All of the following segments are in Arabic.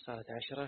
صارت 10.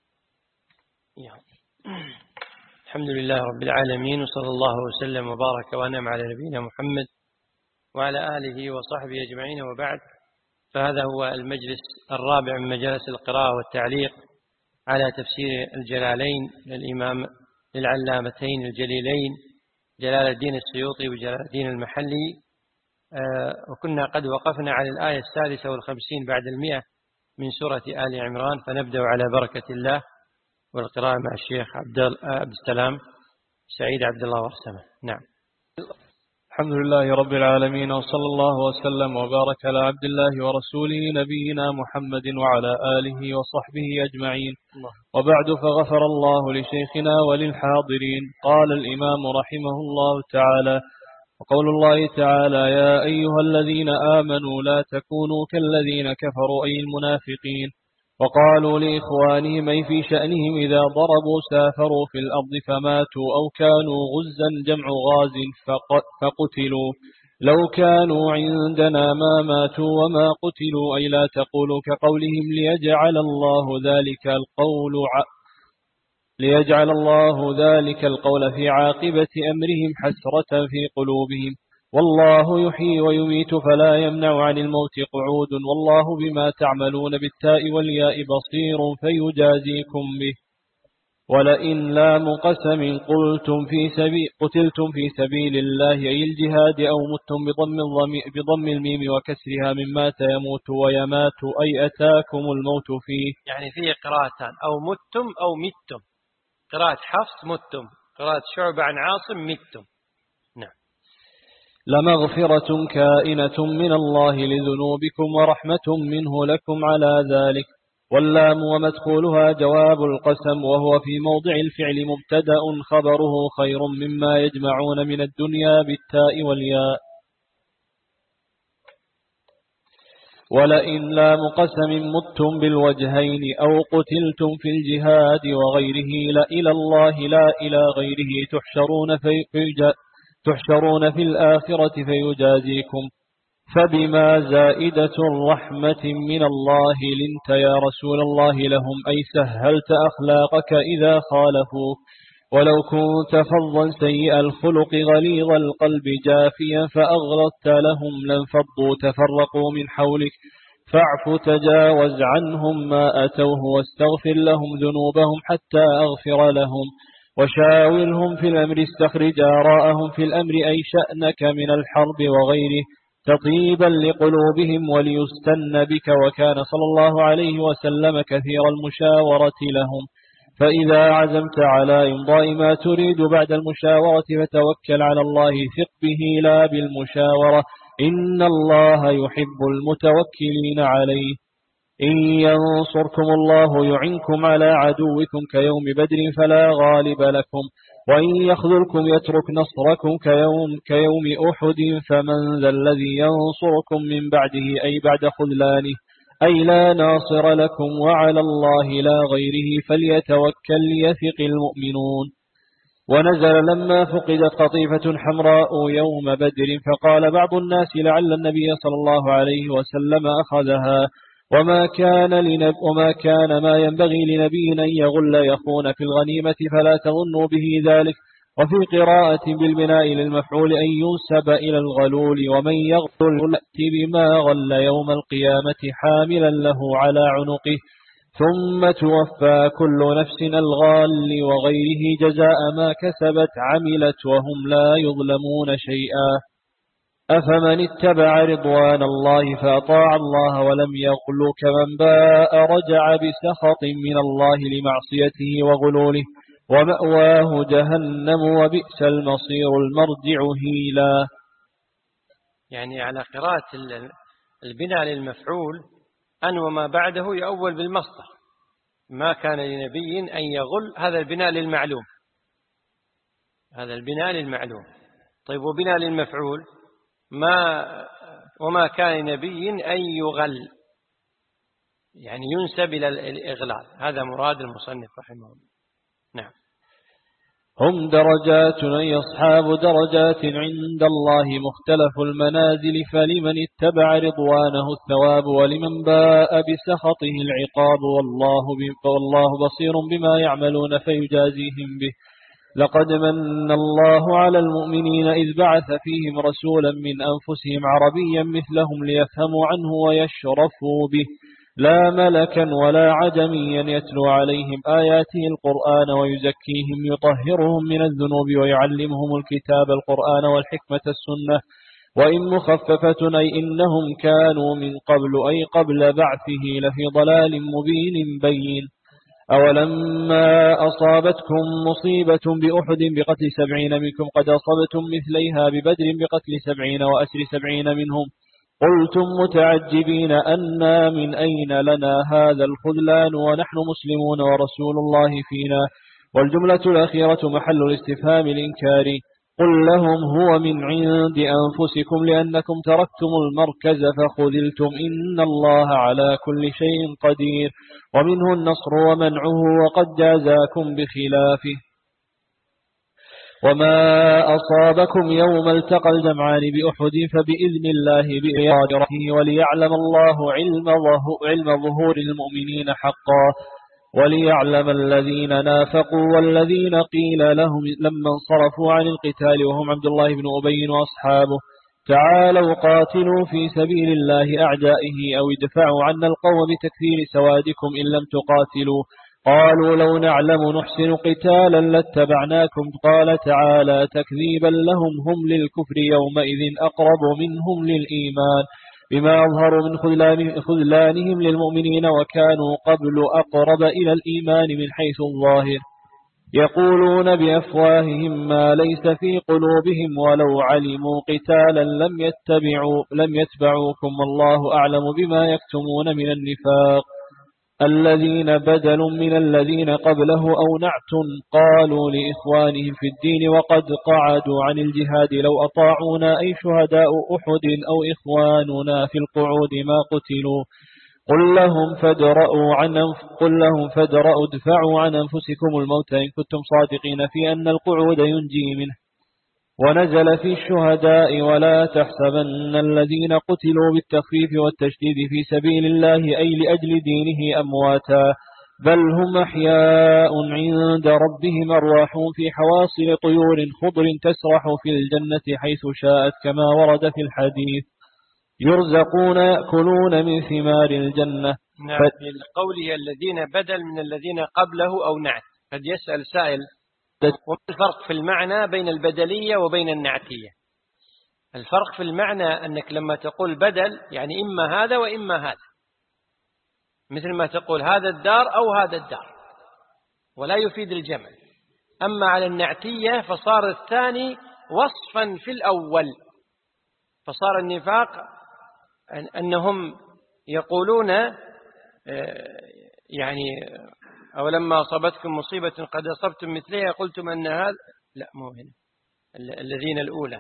الحمد لله رب العالمين، وصلى الله وسلم وبارك وأنعم على نبينا محمد وعلى آله وصحبه أجمعين، وبعد. فهذا هو المجلس الرابع من مجالس القراءة والتعليق على تفسير الجلالين للإمام للعلامتين الجليلين جلال الدين السيوطي وجلال الدين المحلي. وكنا قد وقفنا على الآية 56 بعد 100 من سورة آل عمران، فنبدأ على بركة الله والقراءة مع الشيخ عبد السلام سعيد عبد الله وارسمه. نعم. الحمد لله رب العالمين، وصلى الله وسلم وبارك على عبد الله ورسوله نبينا محمد وعلى آله وصحبه أجمعين. وبعد، فغفر الله لشيخنا وللحاضرين. قال الإمام رحمه الله تعالى: وقول الله تعالى: يا أيها الذين آمنوا لا تكونوا كالذين كفروا أي المنافقين، وقالوا لإخوانهم أي في شأنهم إذا ضربوا سافروا في الأرض فماتوا أو كانوا غزا جمع غاز فقتلوا لو كانوا عندنا ما ماتوا وما قتلوا أي لا تقولوا كقولهم ليجعل الله ذلك القول في عاقبة أمرهم حسرة في قلوبهم. والله يحيي ويميت فلا يمنع عن الموت قعود، والله بما تعملون بالتاء والياء بصير فيجازيكم به. ولئن لام قسم قتلتم في سبيل الله أي الجهاد أو متم بضم الميم وكسرها من مات يموت ويمات أي أتاكم الموت فيه. يعني فيه قراءتان: أو متم أو متم. قراءة حفص متم، قراءة شعبة عن عاصم متم. نعم. لمغفرة كائنة من الله لذنوبكم ورحمة منه لكم على ذلك. واللام ومدخولها جواب القسم، وهو في موضع الفعل مبتدأ خبره خير مما يجمعون من الدنيا بالتاء والياء. ولئن لام قسم متم بالوجهين أو قتلتم في الجهاد وغيره لإلى الله لا إلى غيره تحشرون في الآخرة فيجازيكم. فبما زائدة رحمة من الله لنت يا رسول الله لهم أي سهلت أخلاقك إذا خالفوك. ولو كنت فظا سيء الخلق غليظ القلب جافيا فأغلظت لهم لانفضوا تفرقوا من حولك. فاعف تجاوز عنهم ما أتوه واستغفر لهم ذنوبهم حتى أغفر لهم. وشاورهم في الأمر استخرج آراءهم في الأمر أي شأنك من الحرب وغيره تطيبا لقلوبهم وليستن بك. وكان صلى الله عليه وسلم كثير المشاورة لهم. فإذا عزمت على إمضاء ما تريد بعد المشاورة فتوكل على الله ثق به لا بالمشاورة، إن الله يحب المتوكلين عليه. إن ينصركم الله يعنكم على عدوكم كيوم بدر فلا غالب لكم، وإن يخذلكم يترك نصركم كيوم أحد فمن ذا الذي ينصركم من بعده أي بعد خذلانه أي لا ناصر لكم، وعلى الله لا غيره فليتوكل يثق المؤمنون. ونزل لما فقدت قطيفة حمراء يوم بدر فقال بعض الناس لعل النبي صلى الله عليه وسلم أخذها، وما كان ما ينبغي لنبي أن يغل يخون في الغنيمة فلا تظنوا به ذلك. وفي قراءة بالبناء للمفعول أن ينسب إلى الغلول، ومن يغل يأتي بما غل يوم القيامة حاملا له على عنقه، ثم توفى كل نفس الغال وغيره جزاء ما كسبت عملت وهم لا يظلمون شيئا. أفمن اتبع رضوان الله فأطاع الله ولم يغل كمن باء رجع بسخط من الله لمعصيته وغلوله، ومأواه جهنم وبئس المصير المرجع هيلا. يعني على قراءة البناء للمفعول أن وما بعده يؤول بالمصدر. ما كان لنبي أن يغل، هذا البناء للمعلوم، هذا البناء للمعلوم. طيب، وبناء للمفعول وما كان لنبي أن يغل، يعني ينسب إلى الإغلال. هذا مراد المصنف رحمه الله. نعم. هم درجات أي أصحاب درجات عند الله مختلف المنازل، فلمن اتبع رضوانه الثواب ولمن باء بسخطه العقاب، والله بصير بما يعملون فيجازيهم به. لقد من الله على المؤمنين إذ بعث فيهم رسولا من أنفسهم عربيا مثلهم ليفهموا عنه ويشرفوا به، لا ملكا ولا عجميا، يتلو عليهم آياته القرآن ويزكيهم يطهرهم من الذنوب ويعلمهم الكتاب القرآن والحكمة السنة، وإن مخففة أي إنهم كانوا من قبل أي قبل بعثه لفي ضلال مبين بين. أولما أصابتكم مصيبة بأحد بقتل 70 منكم قد أصبتم مثليها ببدر بقتل 70 وأسر 70 منهم، قلتم متعجبين أنا من أين لنا هذا الخذلان ونحن مسلمون ورسول الله فينا، والجملة الأخيرة محل الاستفهام الإنكاري. قل لهم هو من عند أنفسكم لأنكم تركتم المركز فخذلتم، إن الله على كل شيء قدير، ومنه النصر ومنعه وقد جازاكم بخلافه. وما أصابكم يوم التقى الجمعان بأحد فبإذن الله بإرادته، وليعلم الله علم ظهور المؤمنين حقا، وليعلم الذين نافقوا والذين قيل لهم لما انصرفوا عن القتال وهم عبد الله بن أبي وأصحابه، تعالوا قاتلوا في سبيل الله أعدائه أو ادفعوا عنا القوم بتكثير سوادكم إن لم تقاتلوا، قالوا لو نعلم نحسن قتالا لاتبعناكم، قال تعالى تكذيبا لهم هم للكفر يومئذ أقرب منهم للإيمان، بما أظهروا من خذلانهم للمؤمنين وكانوا قبل أقرب إلى الإيمان من حيث الظاهر، يقولون بأفواههم ما ليس في قلوبهم ولو علموا قتالا لم يتبعوكم، والله أعلم بما يكتمون من النفاق. الذين بدلوا من الذين قبله أو نعت قالوا لإخوانهم في الدين وقد قعدوا عن الجهاد لو أطاعونا أي شهداء أحد أو إخواننا في القعود ما قتلوا، قل لهم فادرؤوا ادفعوا عن أنفسكم الموت إن كنتم صادقين في أن القعود ينجي منه. ونزل في الشهداء ولا تحسبن الذين قتلوا بالتخفيف والتشديد في سبيل الله أي لأجل دينه أمواتا، بل هم أحياء عند ربهم أرواحهم في حواصل طيور خضر تسرح في الجنة حيث شاءت كما ورد في الحديث، يرزقون يأكلون من ثمار الجنة. نعم. قوله الذين بدل من الذين قبله أو نعت، قد يسأل سائل وما الفرق في المعنى بين البدلية وبين النعتية؟ الفرق في المعنى أنك لما تقول بدل يعني إما هذا وإما هذا، مثل ما تقول هذا الدار أو هذا الدار، ولا يفيد الجمع. أما على النعتية فصار الثاني وصفا في الأول، فصار النفاق أنهم يقولون يعني أولما أصابتكم مصيبة قد أصبتم مثلها قلتم أن هذا، لا مو هنا، الذين الأولى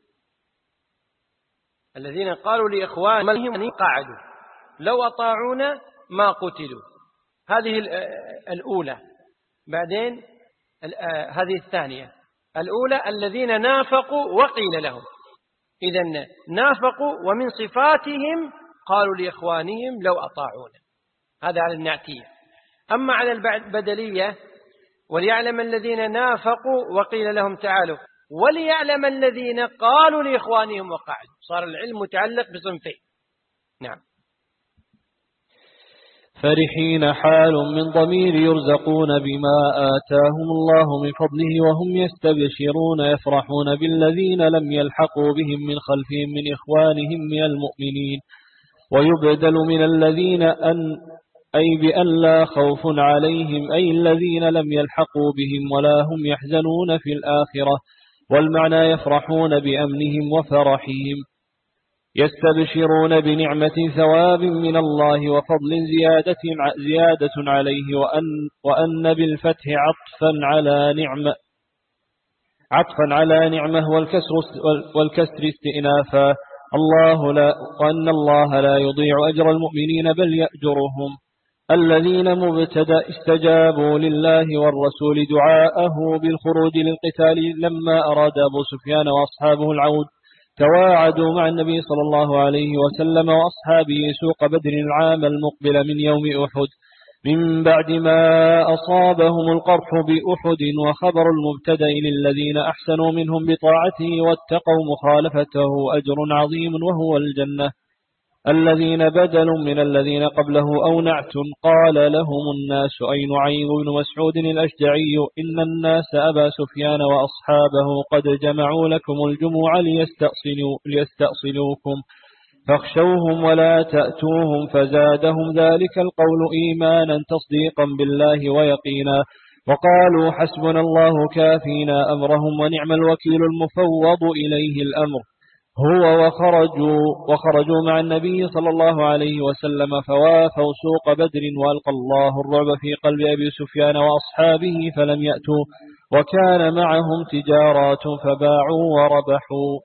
الذين قالوا لإخوانهم قعدوا لو أطاعونا ما قتلوا، هذه الأولى. بعدين هذه الثانية. الأولى الذين نافقوا وقيل لهم، إذن نافقوا ومن صفاتهم قالوا لإخوانهم لو أطاعونا، هذا على النعتية. أما على البدلية وليعلم الذين نافقوا وقيل لهم تعالوا وليعلم الذين قالوا لإخوانهم وقعدوا، صار العلم متعلق بصنفين. نعم. فرحين حال من ضمير يرزقون بما آتاهم الله من فضله وهم يستبشرون يفرحون بالذين لم يلحقوا بهم من خلفهم من إخوانهم من المؤمنين، ويبدل من الذين أي بأن لا خوف عليهم أي الذين لم يلحقوا بهم ولا هم يحزنون في الآخرة، والمعنى يفرحون بأمنهم وفرحهم، يستبشرون بنعمة ثواب من الله وفضل زيادة عليه، وأن بالفتح عطفا على نعمة والكسر استئنافا، وأن الله لا يضيع أجر المؤمنين بل يأجرهم. الذين مبتدأ استجابوا لله والرسول دعاءه بالخروج للقتال لما أراد أبو سفيان وأصحابه العود، تواعدوا مع النبي صلى الله عليه وسلم وأصحابه سوق بدر العام المقبل من يوم أحد، من بعد ما أصابهم القرح بأحد. وخبر المبتدأ للذين أحسنوا منهم بطاعته واتقوا مخالفته أجر عظيم وهو الجنة. الذين بدل من الذين قبله أو نعت. قال لهم الناس أي نعيم بن مسعود الأشجعي إن الناس أبا سفيان وأصحابه قد جمعوا لكم الجموع ليستأصلوكم فاخشوهم ولا تأتوهم، فزادهم ذلك القول إيمانا تصديقا بالله ويقينا، وقالوا حسبنا الله كافينا أمرهم ونعم الوكيل المفوض إليه الأمر هو. وخرجوا مع النبي صلى الله عليه وسلم فوافوا سوق بدر، وألقى الله الرعب في قلب أبي سفيان وأصحابه فلم يأتوا، وكان معهم تجارات فباعوا وربحوا.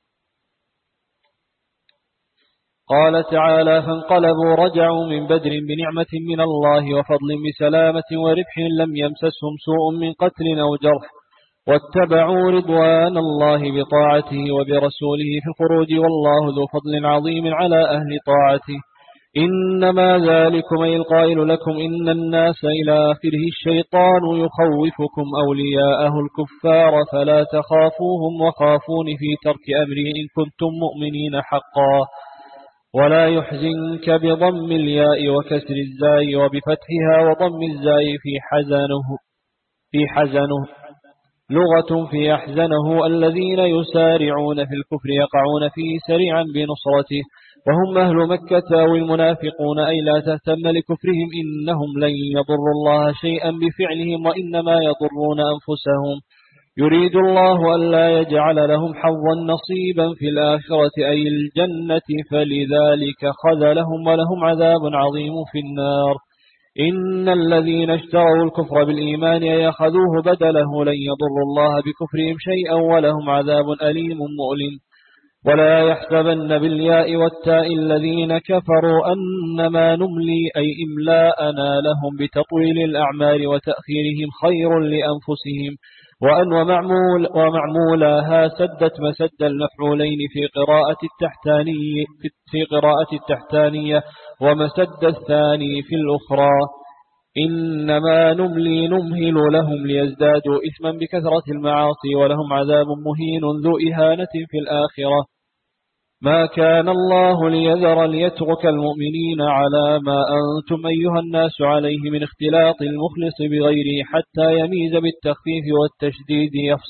قال تعالى فانقلبوا رجعوا من بدر بنعمة من الله وفضل بسلامة وربح لم يمسسهم سوء من قتل أو جرح، واتبعوا رضوان الله بطاعته وبرسوله في الخروج، والله ذو فضل عظيم على أهل طاعته. إنما ذلكم أي القائل لكم إن الناس إلى آخره الشيطان يخوفكم أولياءه الكفار فلا تخافوهم وخافون في ترك أمره إن كنتم مؤمنين حقا. ولا يحزنك بضم الياء وكسر الزاي وبفتحها وضم الزاي في حزنه لغة في أحزنه الذين يسارعون في الكفر يقعون فيه سريعا بنصرته، وهم أهل مكة والمنافقون أي لا تهتم لكفرهم إنهم لن يضروا الله شيئا بفعلهم وإنما يضرون أنفسهم. يريد الله ألا يجعل لهم حظا نصيبا في الآخرة أي الجنة، فلذلك خذلهم ولهم عذاب عظيم في النار. إن الذين اشتروا الكفر بالإيمان يأخذوه بدله لن يضروا الله بكفرهم شيئا ولهم عذاب أليم مؤلم. ولا يحسبن بالياء والتاء الذين كفروا أنما نملي أي إملاءنا لهم بتطويل الأعمال وتأخيرهم خير لأنفسهم، وأن ومعمولها سدت مسد المفعولين في قراءة التحتانية ومسد الثاني في الأخرى. إنما نملي نمهل لهم ليزدادوا إثما بكثرة المعاصي ولهم عذاب مهين ذو إهانة في الآخرة. ما كان الله ليترك المؤمنين على ما أنتم أيها الناس عليه من اختلاط المخلص بغيره حتى يميز بالتخفيف والتشديد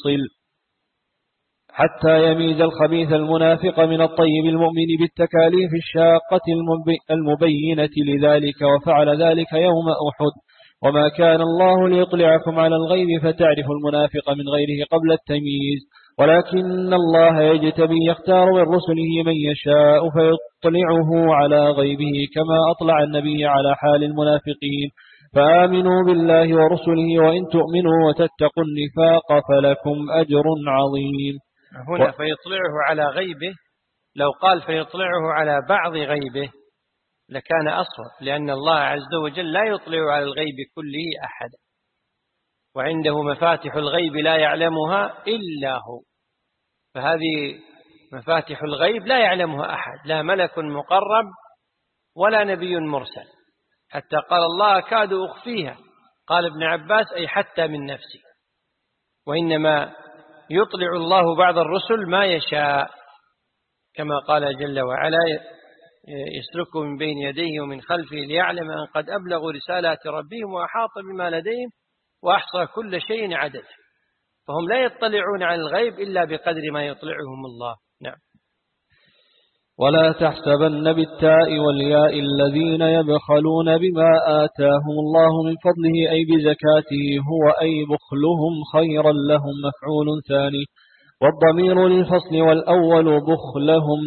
حتى يميز الخبيث المنافق من الطيب المؤمن بالتكاليف الشاقة المبينة لذلك، وفعل ذلك يوم أحد. وما كان الله ليطلعكم على الغيب فتعرف المنافق من غيره قبل التمييز، ولكن الله يجتبي يختار من رسله من يشاء فيطلعه على غيبه كما أطلع النبي على حال المنافقين. فآمنوا بالله ورسله وإن تؤمنوا وتتقوا النفاق فلكم أجر عظيم. هنا فيطلعه على غيبه، لو قال فيطلعه على بعض غيبه لكان أصوب، لأن الله عز وجل لا يطلع على الغيب كله أحد، وعنده مفاتح الغيب لا يعلمها إلا هو، فهذه مفاتح الغيب لا يعلمها أحد، لا ملك مقرب ولا نبي مرسل، حتى قال الله أكاد أخفيها، قال ابن عباس أي حتى من نفسي. وإنما يطلع الله بعض الرسل ما يشاء، كما قال جل وعلا يسلك من بين يديه ومن خلفه ليعلم أن قد أبلغوا رسالات ربهم وأحاط بما لديهم وأحصى كل شيء عدد. فهم لا يطلعون على الغيب إلا بقدر ما يطلعهم الله. نعم. ولا تحسبن بالتاء والياء الذين يبخلون بما آتاهم الله من فضله أي بزكاته هو أي بخلهم خيرا لهم مفعول ثاني، والضمير للفصل والأول بخلهم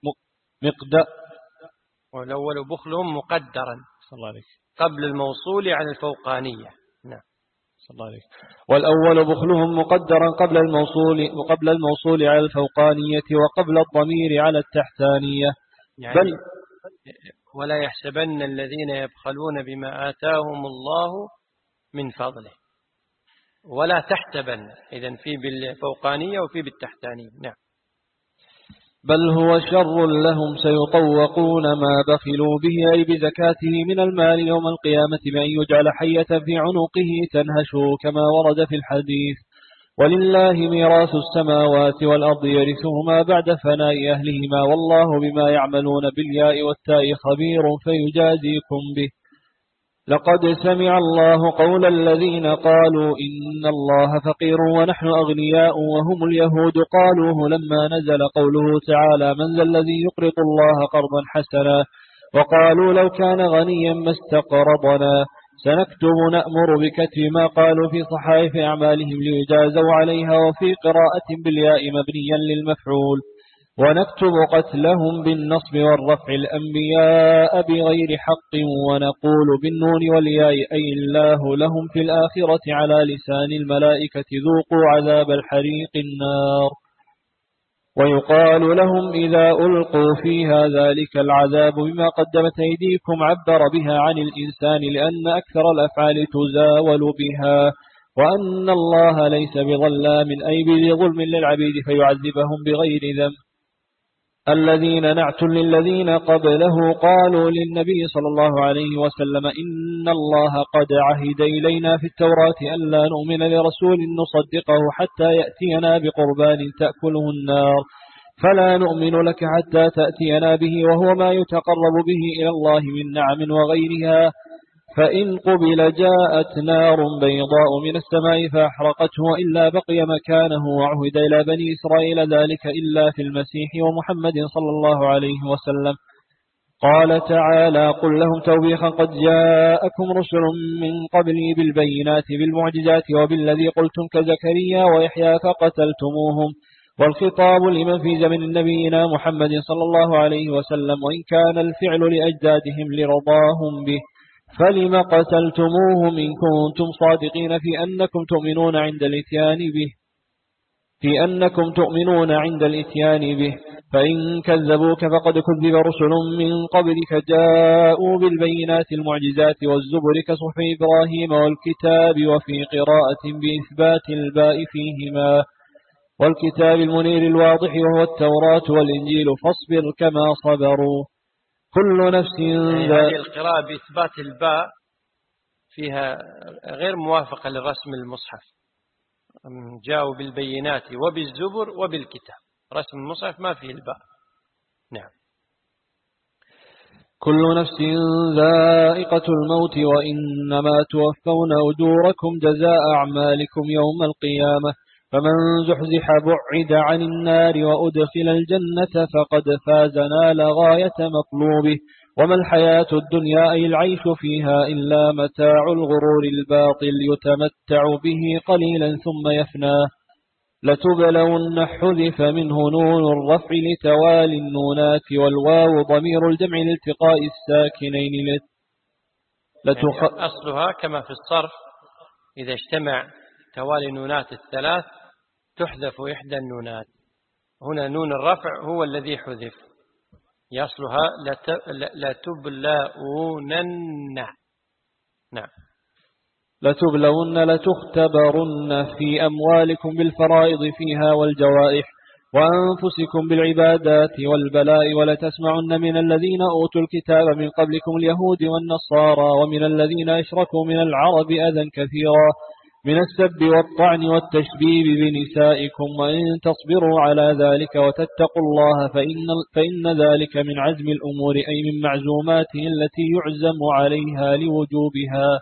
مقدرا قبل الموصول على الفوقانية. نعم. والأول بخلهم مقدرا قبل الموصول على الفوقانية وقبل الضمير على التحتانية. يعني ولا يحسبن الذين يبخلون بما آتاهم الله من فضله، ولا تحسبن، إذن في بالفوقانية وفي بالتحتانية. نعم. بل هو شر لهم سيطوقون ما بخلوا به أي بزكاته من المال يوم القيامة بأن يجعل حية في عنقه تنهشه كما ورد في الحديث. ولله ميراث السماوات والأرض يرثهما بعد فناء أهلهما والله بما يعملون بالياء والتاء خبير فيجازيكم به. لقد سمع الله قول الذين قالوا إن الله فقير ونحن أغنياء وهم اليهود قالوه لما نزل قوله تعالى من ذا الذي يقرض الله قرضا حسنا وقالوا لو كان غنيا ما استقرضنا. سنكتب نأمر بكتب ما قالوا في صحائف أعمالهم ليجازوا عليها وفي قراءة بالياء مبنيا للمفعول ونكتب قتلهم بالنصب والرفع الأنبياء بغير حق ونقول بالنون والياء أي الله لهم في الآخرة على لسان الملائكة ذوقوا عذاب الحريق النار. ويقال لهم إذا ألقوا فيها ذلك العذاب بما قدمت أيديكم عبر بها عن الإنسان لأن أكثر الأفعال تزاول بها وأن الله ليس بظلام أي بظلم للعبيد فيعذبهم بغير ذنب. الذين نعت للذين قبله قالوا للنبي صلى الله عليه وسلم إن الله قد عهد إلينا في التوراة ألا نؤمن لرسول نصدقه حتى يأتينا بقربان تأكله النار فلا نؤمن لك حتى تأتينا به وهو ما يتقرب به إلى الله من نعم وغيرها. فإن قبل جاءت نار بيضاء من السماء فأحرقته وإلا بقي مكانه وعهد إلى بني إسرائيل ذلك إلا في المسيح ومحمد صلى الله عليه وسلم. قال تعالى قل لهم توبيخا قد جاءكم رسل من قبلي بالبينات بالمعجزات وبالذي قلتم كزكريا ويحيى فقتلتموهم. والخطاب لمن في زمن نبينا محمد صلى الله عليه وسلم وإن كان الفعل لأجدادهم لرضاهم به فلم قتلتموهم إن كنتم صادقين في أنكم تؤمنون عند الإتيان به فإن كذبوك فقد كذب رسل من قبلك جاءوا بالبينات المعجزات والزبر كصحف إبراهيم والكتاب وفي قراءة بإثبات الباء فيهما والكتاب المنير الواضح وهو التوراة والإنجيل فاصبر كما صبروا. كل نفس هذه القراءة بإثبات الباء فيها غير موافقة لرسم المصحف. جاءوا بالبينات وبالزبر وبالكتاب، رسم المصحف ما فيه الباء. نعم. كل نفس ذائقة الموت وإنما توفون أجوركم جزاء أعمالكم يوم القيامة فمن زحزح بعد عن النار وأدخل الجنة فقد فاز نال غاية مطلوبه وما الحياة الدنيا أي العيش فيها إلا متاع الغرور الباطل يتمتع به قليلا ثم يفنى. لتبلون حذف منه نون الرفع لتوالي النونات والواو ضمير الجمع لالتقاء الساكنين يعني أصلها كما في الصرف إذا اجتمع توالي النونات الثلاث تحذف إحدى النونات. هنا نون الرفع هو الذي حذف، يصلها لتبلونن. نعم. لتبلون لتختبرن في أموالكم بالفرائض فيها والجوائح وأنفسكم بالعبادات والبلاء ولتسمعن من الذين أوتوا الكتاب من قبلكم اليهود والنصارى ومن الذين أشركوا من العرب أذى كثيرا من السب والطعن والتشبيب بنسائكم وإن تصبروا على ذلك وتتقوا الله فإن ذلك من عزم الأمور أي من معزوماته التي يعزم عليها لوجوبها.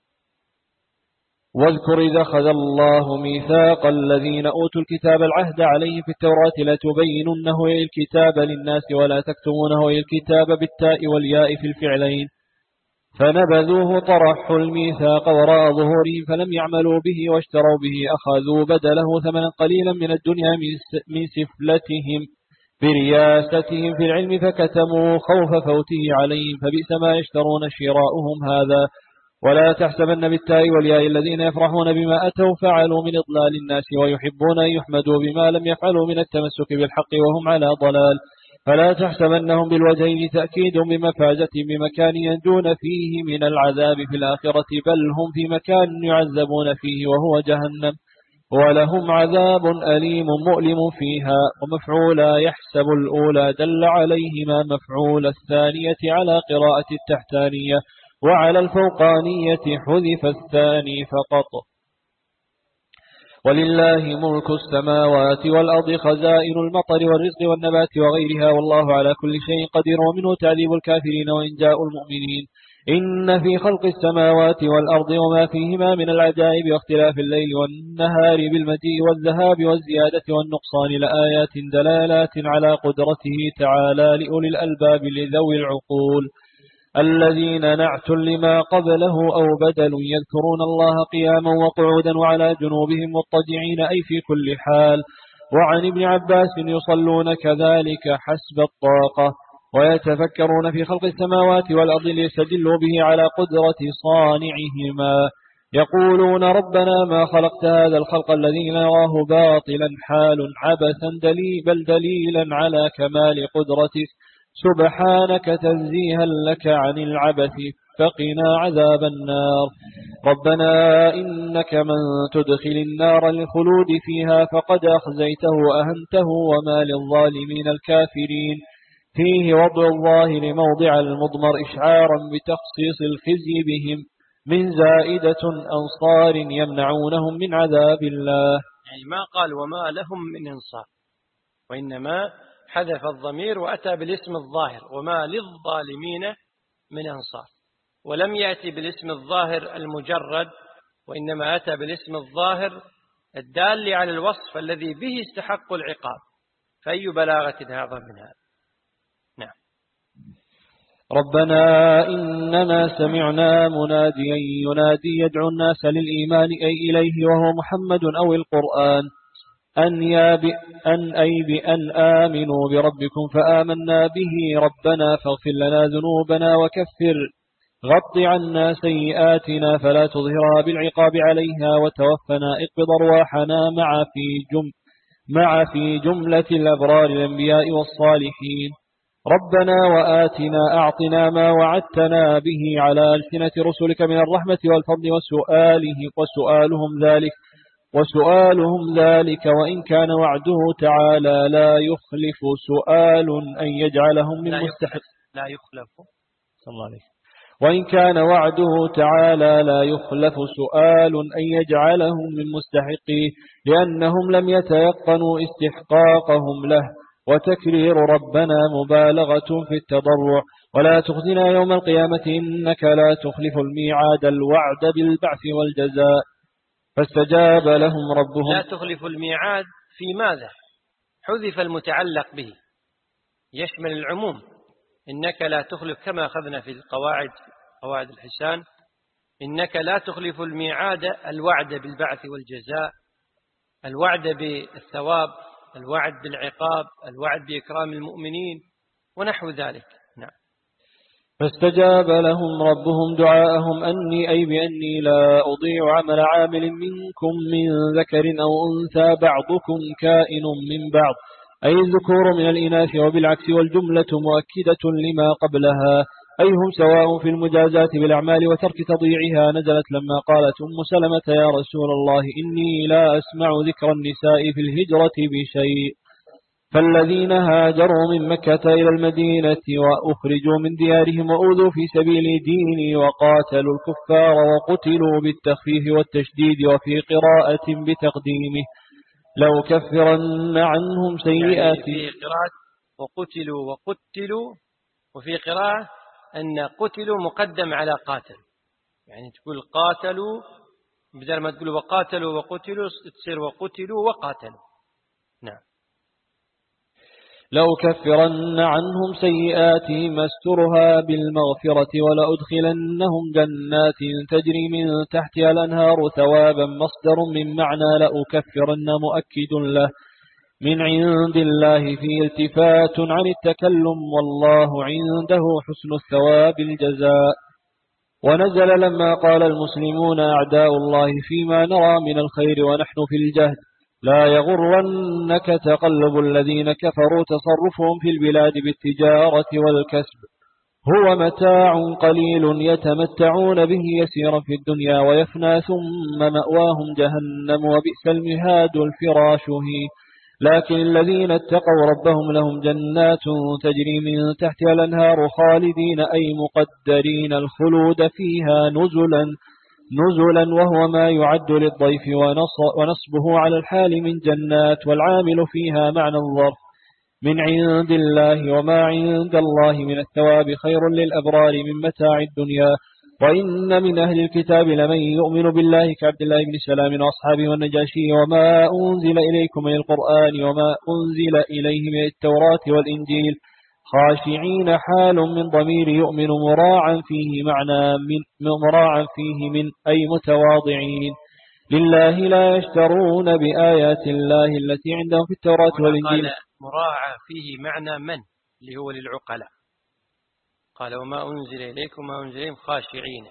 واذكر إذا أخذ الله ميثاق الذين أوتوا الكتاب العهد عليه في التوراة لتبيننه الكتاب للناس ولا تكتمونه الكتاب بالتاء والياء في الفعلين فنبذوه طرحوا الميثاق وراء ظهورهم فلم يعملوا به واشتروا به أخذوا بدله ثمنا قليلا من الدنيا من سفلتهم برياستهم في العلم فكتموا خوف فوته عليهم فبئس ما يشترون شراؤهم هذا. ولا تحسبن بالتاء والياء الذين يفرحون بما أتوا فعلوا من إضلال الناس ويحبون أن يحمدوا بما لم يفعلوا من التمسك بالحق وهم على ضلال فلا تحسبنهم بالوجهين تأكيد بمفازة بمكان ينجون فيه من العذاب في الآخرة، بل هم في مكان يعذبون فيه وهو جهنم، ولهم عذاب أليم مؤلم فيها. ومفعولا يحسب الأولى دل عليهما مفعول الثانية على قراءة التحتانية، وعلى الفوقانية حذف الثاني فقط. ولله ملك السماوات والأرض خزائن المطر والرزق والنبات وغيرها، والله على كل شيء قدير. ومنه تعذيب الكافرين وإنجاء المؤمنين. إن في خلق السماوات والأرض وما فيهما من العجائب واختلاف الليل والنهار بالمجيء والذهاب والزيادة والنقصان لآيات دلالات على قدرته تعالى لأولي الألباب لذوي العقول، الذين نعت لما قبله أو بدل يذكرون الله قياما وقعودا وعلى جنوبهم مضطجعين، أي في كل حال. وعن ابن عباس يصلون كذلك حسب الطاقة، ويتفكرون في خلق السماوات والأرض ليستدلوا به على قدرة صانعهما، يقولون ربنا ما خلقت هذا الخلق الذي نراه باطلا حال عبثا بل دليلا على كمال قدرتك، سبحانك تنزيها لك عن العبث، فقنا عذاب النار. ربنا إنك من تدخل النار للخلود فيها فقد أخزيته وأهنته وما للظالمين الكافرين. فيه وضع الظاهر موضع المضمر إشعارا بتخصيص الخزي بهم من زائدة أنصار يمنعونهم من عذاب الله. يعني ما قال وما لهم من انصار، وإنما حذف الضمير وأتى بالاسم الظاهر وما للظالمين من أنصار، ولم يأتي بالاسم الظاهر المجرد، وإنما أتى بالاسم الظاهر الدال على الوصف الذي به استحق العقاب. فأي بلاغة هذا من هذا؟ نعم. ربنا إننا سمعنا مناديا ينادي يدعو الناس للإيمان أي إليه وهو محمد أو القرآن بأن آمنوا بربكم فآمنا به، ربنا فاغفر لنا ذنوبنا غط عنا سيئاتنا فلا تظهرها بالعقاب عليها، وتوفنا اقبض أرواحنا مع في جملة الأبرار الأنبياء والصالحين. ربنا وآتنا أعطنا ما وعدتنا به على ألسنة رسلك من الرحمة والفضل وسؤالهم ذلك وإن كان وعده تعالى لا يخلف سؤال أن يجعلهم من مستحق لا يخلف صلى الله عليه. وإن كان وعده تعالى لا يخلف سؤال أن يجعلهم من مستحقيه، لأنهم لم يتيقنوا استحقاقهم له. وتكرير ربنا مبالغة في التضرع، ولا تخزنا يوم القيامة إنك لا تخلف الميعاد الوعد بالبعث والجزاء. فاستجاب لهم ربهم. لا تخلف الميعاد في ماذا؟ حذف المتعلق به، يشمل العموم. إنك لا تخلف كما أخذنا في قواعد الحسان، إنك لا تخلف الميعاد الوعد بالبعث والجزاء، الوعد بالثواب، الوعد بالعقاب، الوعد بإكرام المؤمنين ونحو ذلك. نعم. فاستجاب لهم ربهم دعاءهم بأني لا أضيع عمل عامل منكم من ذكر أو أنثى بعضكم كائن من بعض، أي الذكور من الإناث، وبالعكس والجملة مؤكدة لما قبلها، أي هم سواء في المجازات بالأعمال وترك تضييعها. نزلت لما قالت سلمة يا رسول الله إني لا أسمع ذكر النساء في الهجرة بشيء، فالذين هاجروا من مكة إلى المدينة وأخرجوا من ديارهم وأوذوا في سبيل ديني وقاتلوا الكفار وقتلوا بالتخفيف والتشديد، وفي قراءة بتقديمه لو كفرن عنهم سيئات. يعني في قراءة وقتلوا، وفي قراءة أن قتلوا مقدم على قاتل، يعني تقول قاتلوا بدل ما تقول وقاتلوا وقتلوا تصير وقتلوا وقاتلوا. نعم. لو كفرن عنهم سيئاتهم استرها بالمغفرة ولأدخلنهم جنات تجري من تحتها الأنهار ثوابا، مصدر من معنى لأكفرن مؤكد له من عند الله في التفات عن التكلم، والله عنده حسن الثواب الجزاء. ونزل لما قال المسلمون أعداء الله فيما نرى من الخير ونحن في الجهد، لا يغرنك تقلب الذين كفروا تصرفهم في البلاد بالتجارة والكسب هو متاع قليل يتمتعون به يسيرا في الدنيا ويفنى ثم مأواهم جهنم وبئس المهاد الفراش هي. لكن الذين اتقوا ربهم لهم جنات تجري من تحتها الأنهار خالدين أي مقدرين الخلود فيها نزلا وهو ما يعد للضيف ونصبه على الحال من جنات والعامل فيها معنى الظرف من عند الله وما عند الله من الثواب خير للأبرار من متاع الدنيا. وإن من أهل الكتاب لمن يؤمن بالله كعبد الله بن سلام وأصحابه والنجاشي وما أنزل إليكم من القرآن وما أنزل إليه من التوراة والإنجيل خاشعين حال من ضمير يؤمن مراعا فيه من أي متواضعين لله لا يشترون بآيات الله التي عندهم في التوراة والإنجيل. قال مراعى فيه معنى من اللي هو للعقلاء. قال وما أنزل إليكم وما أنزل إليهم خاشعين.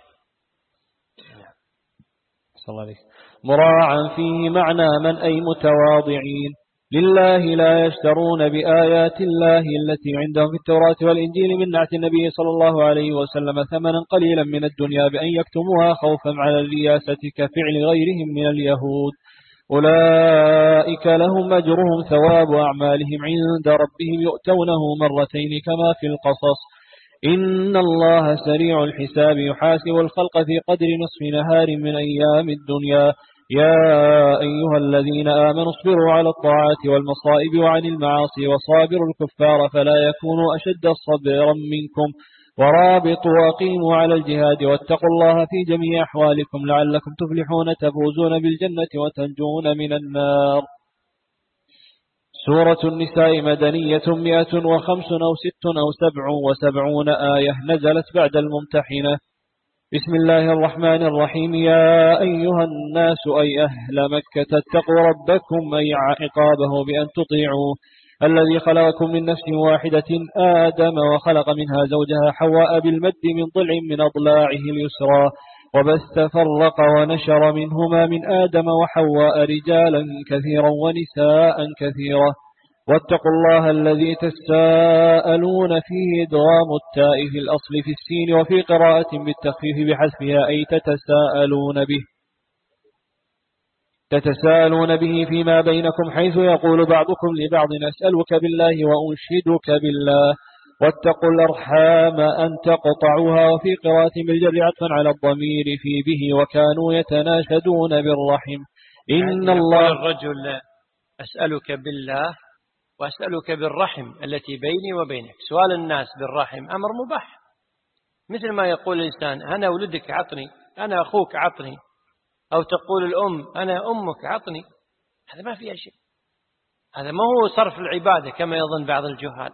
صلى الله عليه مراعى فيه معنى من أي متواضعين لله لا يشترون بآيات الله التي عندهم في التوراة والإنجيل من نعت النبي صلى الله عليه وسلم ثمنا قليلا من الدنيا بأن يكتموها خوفا على الرياسة كفعل غيرهم من اليهود. أولئك لهم أجرهم ثواب أعمالهم عند ربهم يؤتونه مرتين كما في القصص إن الله سريع الحساب يحاسب الخلق في قدر نصف نهار من أيام الدنيا. يا أيها الذين آمنوا اصبروا على الطاعات والمصائب وعن المعاصي وصابروا الكفار فلا يكونوا أشد صبرا منكم ورابطوا وأقيموا على الجهاد واتقوا الله في جميع أحوالكم لعلكم تفلحون تفوزون بالجنة وتنجون من النار. سورة النساء مدنية 105 أو 6 أو 77 آية نزلت بعد الممتحنة. بسم الله الرحمن الرحيم. يا أيها الناس أي أهل مكة اتقوا ربكم أي عقابه بأن تطيعوا الذي خلقكم من نفس واحدة آدم وخلق منها زوجها حواء بالمد من ضلع من أضلاعه اليسرى وبث فرق ونشر منهما من آدم وحواء رجالا كثيرا ونساء كثيرا واتقوا الله الذي تساءلون فيه إدغام التاء في الأصل في السين وفي قراءة بالتخفيف بحذفها أي تتساءلون به فيما بينكم حيث يقول بعضكم لبعض أسألك بالله وأنشدك بالله واتقوا الأرحام أن تقطعوها وفي قراءة بالجر عطفا على الضمير في به وكانوا يتناشدون بالرحم. إن الله الرجل أسألك بالله وأسألك بالرحم التي بيني وبينك. سؤال الناس بالرحم أمر مباح مثل ما يقول الإنسان أنا ولدك عطني أنا أخوك عطني أو تقول الأم أنا أمك عطني. هذا ما فيه شيء. هذا ما هو صرف العبادة كما يظن بعض الجهال.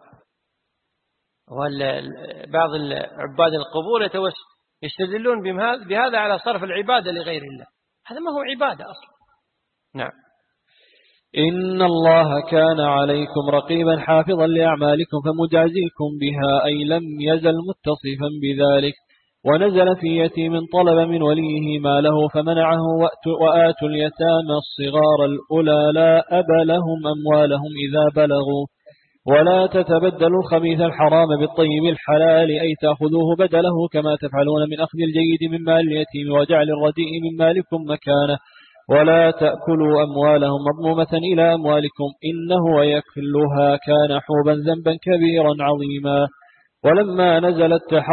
بعض عباد القبور يستدلون بهذا على صرف العبادة لغير الله. هذا ما هو عبادة أصلا. نعم. إن الله كان عليكم رقيبا حافظا لأعمالكم فمجازيكم بها أي لم يزل متصفا بذلك. ونزل في يتيم طلب من وليه ماله فمنعه وآتوا اليتامى الصغار الأولى لا أب لهم أموالهم إذا بلغوا ولا تتبدلوا الخبيث الحرام بالطيب الحلال أي تأخذوه بدله كما تفعلون من أخذ الجيد من مال اليتيم وجعل الرديء من مالكم مكانه ولا تأكلوا أموالهم مضمومة إلى أموالكم إنه يكفلها كان حوبا ذنبا كبيرا عظيما. ولما نزل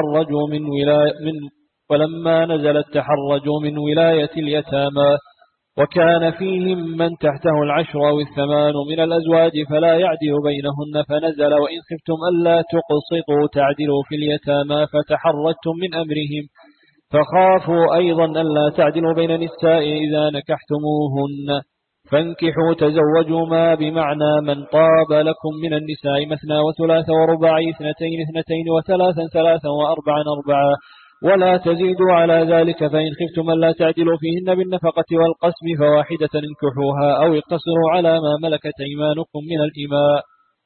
التحرج من ولاية اليتامى وكان فيهم من تحته 10 أو 8 من الأزواج فلا يعدل بينهن فنزل وإن خفتم ألا تقسطوا تعدلوا في اليتامى فتحرجتم من أمرهم فخافوا أيضا ألا تعدلوا بين النساء إذا نكحتموهن فانكحوا تزوجوا ما بمعنى من طاب لكم من النساء مثنى وثلاث ورباع 2 2 وثلاثا 3 وأربعا 4 ولا تزيدوا على ذلك فإن خفتم ألا تعدلوا فيهن بالنفقة والقسم فواحدة انكحوها أو اقتصروا على ما ملكت أيمانكم من الإماء.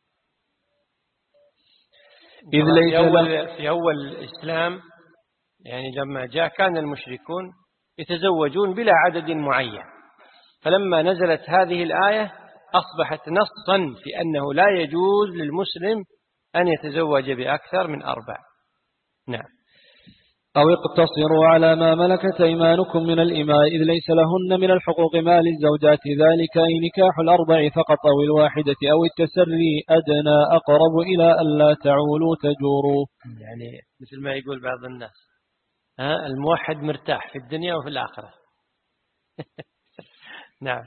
في أول الإسلام يعني لما جاء كان المشركون يتزوجون بلا عدد معين فلما نزلت هذه الآية أصبحت نصا في أنه لا يجوز للمسلم أن يتزوج بأكثر من 4. نعم. أو اقتصروا على ما ملكت أيمانكم من الإماء إذ ليس لهن من الحقوق ما للزوجات، ذلك أي نكاح 4 فقط أو 1 أو التسري أدنى أقرب إلى ألا تعولوا تجوروا. يعني مثل ما يقول بعض الناس الموحد مرتاح في الدنيا وفي الآخرة. نعم.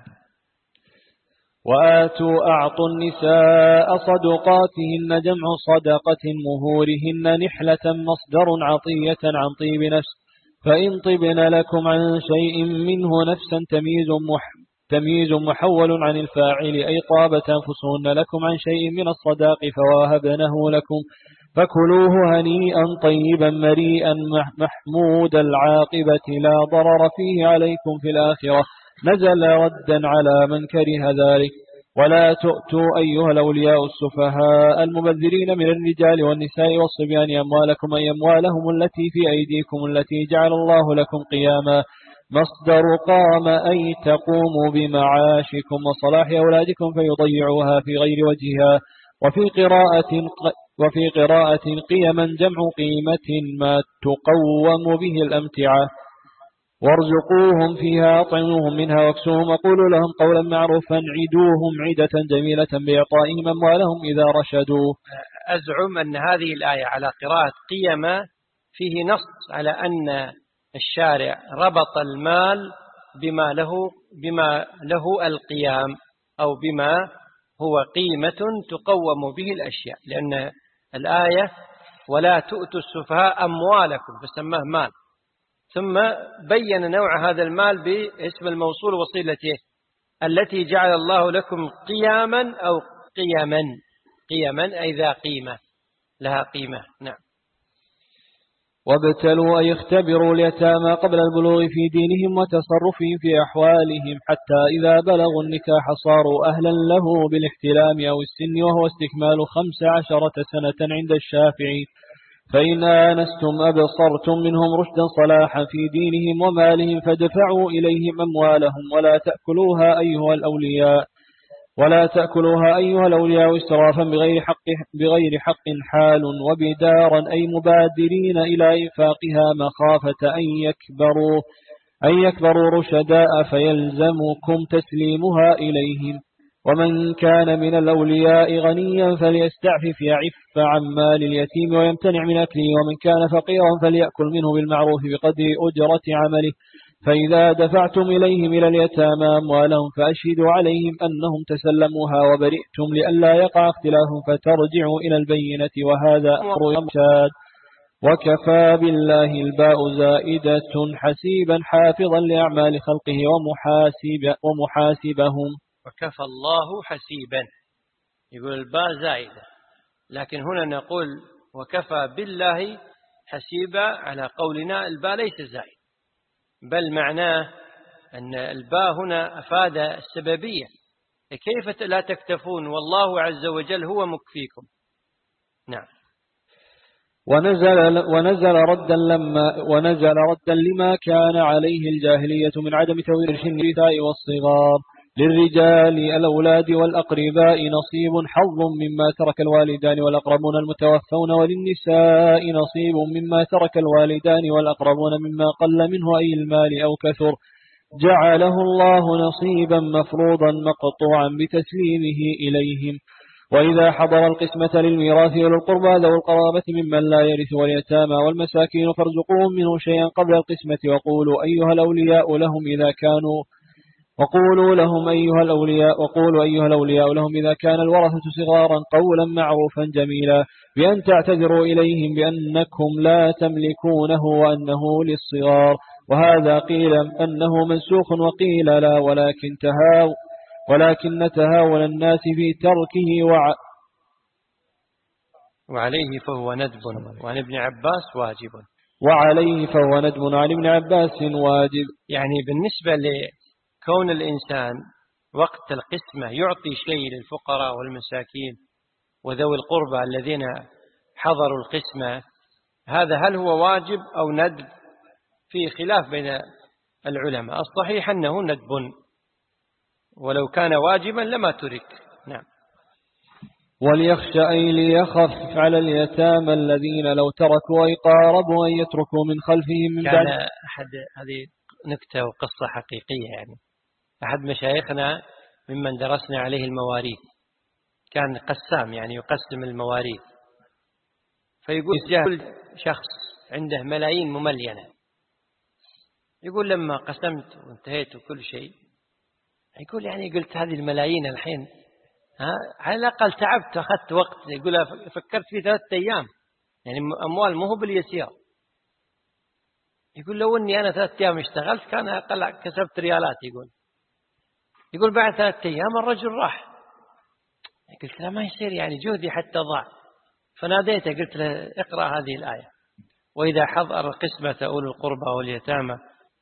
أعطوا النساء صدقاتهن جمع صدقة مهورهن نحلة مصدر عطية عن طيب نفس، فإن طبن لكم عن شيء منه نفسا تمييز محول عن الفاعل أي طابت أنفسهن لكم عن شيء من الصداق فواهبنه لكم فكلوه هنيئا طيبا مريئا محمود العاقبة لا ضرر فيه عليكم في الآخرة، نزل ردا على من كره ذلك. ولا تؤتوا أيها الأولياء السفهاء المبذرين من الرجال والنساء والصبيان أموالكم أي أموالهم التي في أيديكم التي جعل الله لكم قياما، مصدر قام أي تقوموا بمعاشكم وصلاح أولادكم فيضيعوها في غير وجهها. وفي قراءة قيما جمع قيمة ما تقوم به الأمتعة. وارزقوهم فيها أطعموهم منها واكسوهم وقولوا لهم قولا معروفا عدوهم عدة جميلة بإعطائهم أموالهم إذا رشدوا. أزعم أن هذه الآية على قراءة قيمة فيه نص على أن الشارع ربط المال بما له القيام أو بما هو قيمة تقوم به الأشياء، لأن الآية ولا تؤتوا السفهاء أموالكم فسماه مال، ثم بين نوع هذا المال باسم الموصول وصيلته التي جعل الله لكم قياما أو قيما أي ذا قيمة لها قيمة. نعم. وابتلوا أي اختبروا اليتامى قبل البلوغ في دينهم وتصرفهم في أحوالهم حتى إذا بلغوا النكاح صاروا أهلا له بالاحتلام أو السن وهو استكمال 15 سنة عند الشافعي، فإن آنستم أبصرتم منهم رشدا صلاحا في دينهم ومالهم فادفعوا إليهم أموالهم ولا تأكلوها أيها الأولياء إسرافا بغير حق حال وبدارا أي مبادرين إلى إنفاقها مخافة أن يكبروا رشداء فيلزمكم تسليمها إليهم. ومن كان من الأولياء غنيا فليستعفف يعف عن مال اليتيم ويمتنع من أكله، ومن كان فقيرا فليأكل منه بالمعروف بقدر أجرة عمله. فإذا دفعتم إليهم إلى اليتامى أموالهم فأشهدوا عليهم أنهم تسلموها وبرئتم لئلا يقع اختلاف فترجعوا إلى البينة، وهذا أمر يرشاد. وكفى بالله الباء زائدة حسيبا حافظا لأعمال خلقه ومحاسبهم. وكفى الله حسيبا، يقول الباء زائدة، لكن هنا نقول وكفى بالله حسيبا على قولنا الباء ليس زائد، بل معناه أن الباء هنا أفاد السببية، كيف لا تكتفون والله عز وجل هو مكفيكم. نعم. ونزل ردا لما كان عليه الجاهلية من عدم تويرش النساء والصغار. للرجال الأولاد والأقرباء نصيب حظ مما ترك الوالدان والأقربون المتوفون، وللنساء نصيب مما ترك الوالدان والأقربون مما قل منه أي المال أو كثر، جعله الله نصيبا مفروضا مقطوعا بتسليمه إليهم. وإذا حضر القسمة للميراث وللقربى ذوي القرابة ممن لا يرث واليتامى والمساكين فارزقوهم منه شيئا قبل القسمة وقولوا أيها الأولياء لهم إذا كان الورثة صغارا قولا معروفا جميلا، بأن تعتذروا إليهم بأنكم لا تملكونه وأنه للصغار. وهذا قيل أنه منسوخ وقيل لا، ولكن تهاون الناس في تركه وعليه فهو ندب وعن ابن عباس واجب. يعني بالنسبة لكون الإنسان وقت القسمة يعطي شيء للفقراء والمساكين وذوي القربى الذين حضروا القسمة، هذا هل هو واجب أو ندب؟ في خلاف بين العلماء، الصحيح أنه ندب، ولو كان واجبا لما ترك. نعم. وليخشى أي ليخف على اليتامى الذين لو تركوا أي قاربوا أن يتركوا من خلفهم من بعد. كان هذه نكتة وقصة حقيقية، يعني أحد مشايخنا ممن درسنا عليه المواريث كان قسام، يعني يقسم المواريث، فيقول كل شخص عنده ملايين مملينة، يقول لما قسمت وانتهيت وكل شيء، يقول يعني قلت هذه الملايين الحين على الأقل تعبت أخذت وقت، يقول فكرت في 3 أيام، يعني أموال مو باليسير. يقول لو أني أنا 3 أيام اشتغلت كان أقل كسبت ريالات. يقول بعد 3 أيام الرجل راح. قلت له ما يصير، يعني جهدي حتى ضاع. فناديته قلت له اقرأ هذه الآية: وإذا حضر القسمة أولو القربى واليتامى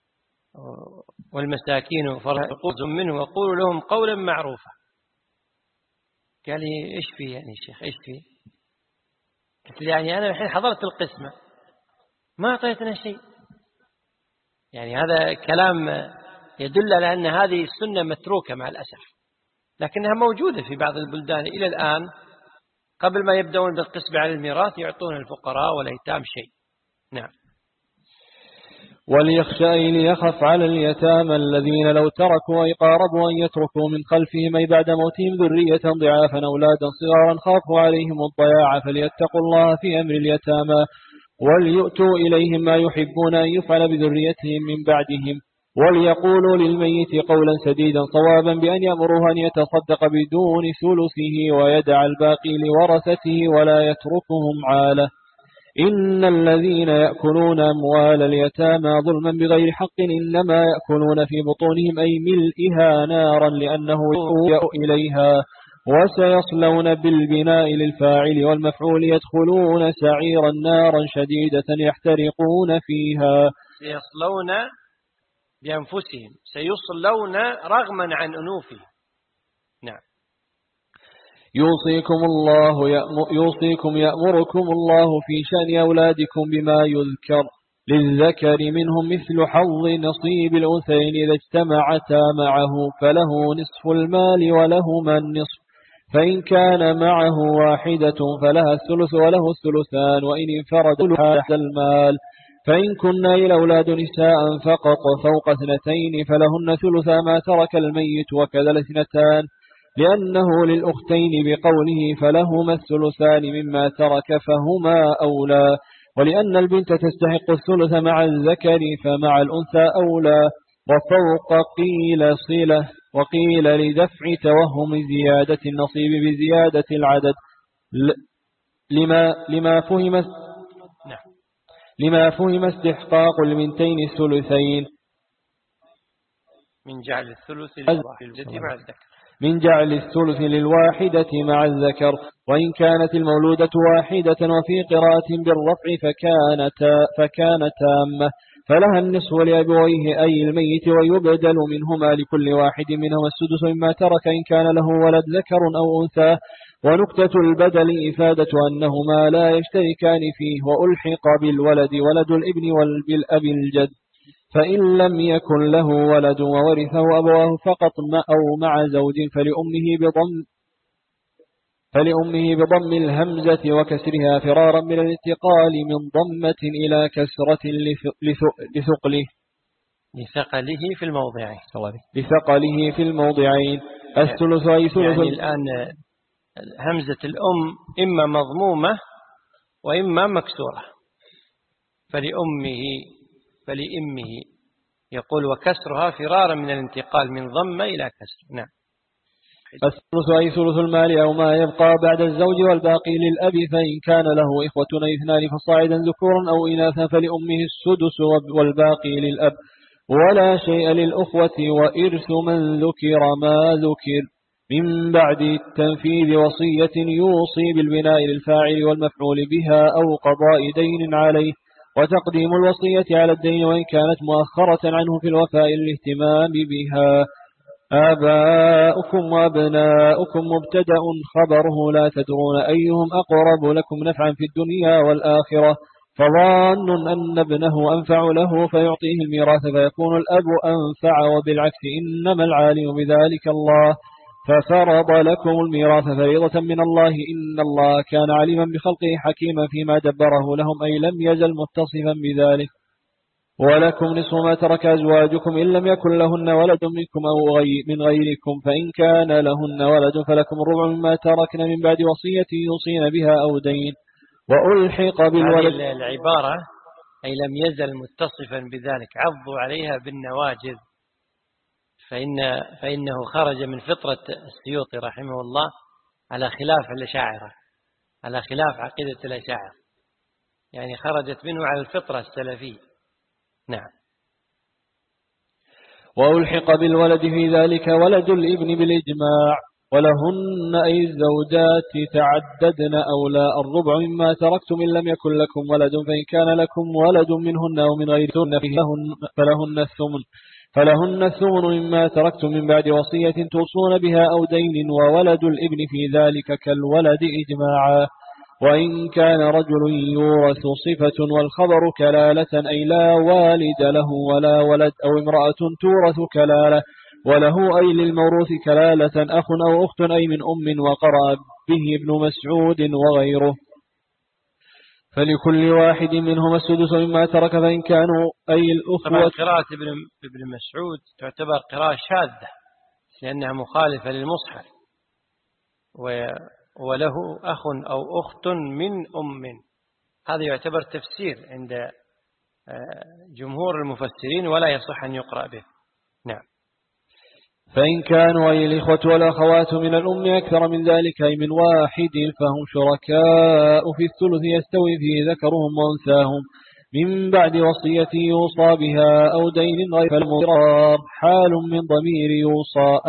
والمساكين فارزقوهم منه وقولوا لهم قولا معروفا. قال لي إيش فيه يعني الشيخ، إيش فيه؟ قلت له يعني أنا الحين حضرت القسمة ما أعطيتنا شيء. يعني هذا كلام يدل على أن هذه السنة متروكة مع الأسف، لكنها موجودة في بعض البلدان إلى الآن. قبل ما يبدأون بالقسمة على الميراث يعطون الفقراء والأيتام شيء. نعم. وليخشى أي ليخف على اليتامى الذين لو تركوا أي قاربوا أن يتركوا من خلفهم أي بعد موتهم ذرية ضعافا أولادا صغارا خافوا عليهم الضياع فليتقوا الله في أمر اليتامى وليؤتوا إليهم ما يحبون أن يفعل بذريتهم من بعدهم وليقولوا للميت قولا سديدا صوابا بأن يأمروه أن يتصدق بدون ثلثه ويدع الباقي لورثته ولا يتركهم عالة. إن الذين يأكلون أموال اليتامى ظلما بغير حق إنما يأكلون في بطونهم أي ملئها نارا لأنه يؤوى إليها وسيصلون بالبناء للفاعل والمفعول يدخلون سعيرا نارا شديدة يحترقون فيها. سيصلون بأنفسهم، سيصلون رغما عن أنوفهم. نعم. يوصيكم يأمركم الله في شأن أولادكم بما يذكر للذكر منهم مثل حظ نصيب الأنثيين إذا اجتمعتا معه فله نصف المال ولهما النصف فإن كان معه واحدة فلها الثلث وله الثلثان وإن انفردوا هذا المال فإن كنا إلى أولاد نساء فقط فوق 2 فلهن ثلثا ما ترك الميت وكذا 2 لأنه للأختين بقوله فلهما الثلثان مما ترك فهما أولى ولأن البنت تستحق الثلث مع الذكر فمع الأنثى أولى وفوق قيل صلة وقيل لدفع توهم زيادة النصيب بزيادة العدد لما فهم استحقاق البنتين الثلثين من جعل الثلث للواحدة مع الذكر مع الذكر وإن كانت المولودة واحدة وفي قراءة بالرفع فكانت تامة فلها النصف لأبويه أي الميت ويبدل منهما لكل واحد منهما السدس مما ترك إن كان له ولد ذكر أو أنثى. ونكتة البدل إفادة أنهما لا يشتركان فيه وألحق بالولد ولد الابن والبالأب الجد فإن لم يكن له ولد وورثه أبواه فقط أو مع زوج فلأمه بضم الهمزة وكسرها فرارا من الانتقال من ضمة إلى كسرة لثقله في الموضعين الثلث أي ثلث. يعني الآن همزة الأم إما مضمومة وإما مكسورة، فلأمه يقول وكسرها فرارا من الانتقال من ضمة إلى كسر. نعم. الثلث أي ثلث المال أو ما يبقى بعد الزوج والباقي للأب فإن كان له إخوة 2 فصاعدا ذكورا أو إناثا فلأمه السدس والباقي للأب ولا شيء للأخوة وإرث من ذكر ما ذكر من بعد التنفيذ وصية يوصي بالبناء للفاعل والمفعول بها أو قضاء دين عليه وتقديم الوصية على الدين وإن كانت مؤخرة عنه في الوفاء الاهتمام بها. آباؤكم وأبناؤكم مبتدأ خبره لا تدرون أيهم أقرب لكم نفعا في الدنيا والآخرة فظان أن ابنه أنفع له فيعطيه الميراث فيكون الأب أنفع، وبالعكس إنما العالم بذلك الله، ففرض لكم الميراث فريضة من الله، إن الله كان عليما بخلقه حكيما فيما دبره لهم، أي لم يزل متصفا بذلك. ولكم نصف ما ترك أزواجكم إن لم يكن لهن ولد منكم أو من غيركم، فإن كان لهن ولد فلكم الربع مما تركن من بعد وصية يوصين بها أو دين. وألحق بالولد. هذه العبارة أي لم يزل متصفا بذلك عضوا عليها بالنواجذ، فإنه خرج من فطرة السيوطي رحمه الله على خلاف الأشاعرة، على خلاف عقيدة الأشاعرة، يعني خرجت منه على الفطرة السلفية. نعم. وألحق بالولد في ذلك ولد الابن بالإجماع، ولهن أي الزوجات تعددن أولى الربع مما تركتم إن لم يكن لكم ولد، فإن كان لكم ولد منهن أو من غيرهن فلهن الثمن مما تركتم من بعد وصية توصون بها أو دين، وولد الابن في ذلك كالولد إجماعا. وإن كان رجل يورث صفة والخبر كلالة، أي لا والد له ولا ولد، أو امرأة تورث كلالة وله أي للموروث كلالة أخ أو أخت أي من أم، وقرأ به ابن مسعود وغيره، فلكل واحد منهما السدس مما ترك، فإن كانوا أي الأخوة. طبعا قراءة ابن مسعود تعتبر قراءة شاذة لأنها مخالفة للمصحف، وله أخ أو أخت من أم، هذا يعتبر تفسير عند جمهور المفسرين ولا يصح أن يقرأ به. نعم. فإن كانوا أي الإخوة والأخوات من الأم أكثر من ذلك أي من واحد فهم شركاء في الثلث يستوي فيه ذكرهم وأنثاهم من بعد وصية يوصى بها أو دين غير المضرار، حال من ضمير يوصى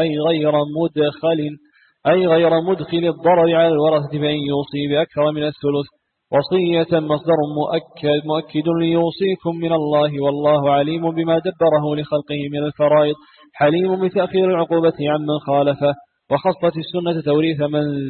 أي غير مدخل الضرر على الورثة، فإن يوصي بأكثر من الثلث وصية مصدر مؤكد ليوصيكم من الله، والله عليم بما دبره لخلقه من الفرائض، حليم بتأخير العقوبة عمن خالفه. وخصت السنة توريث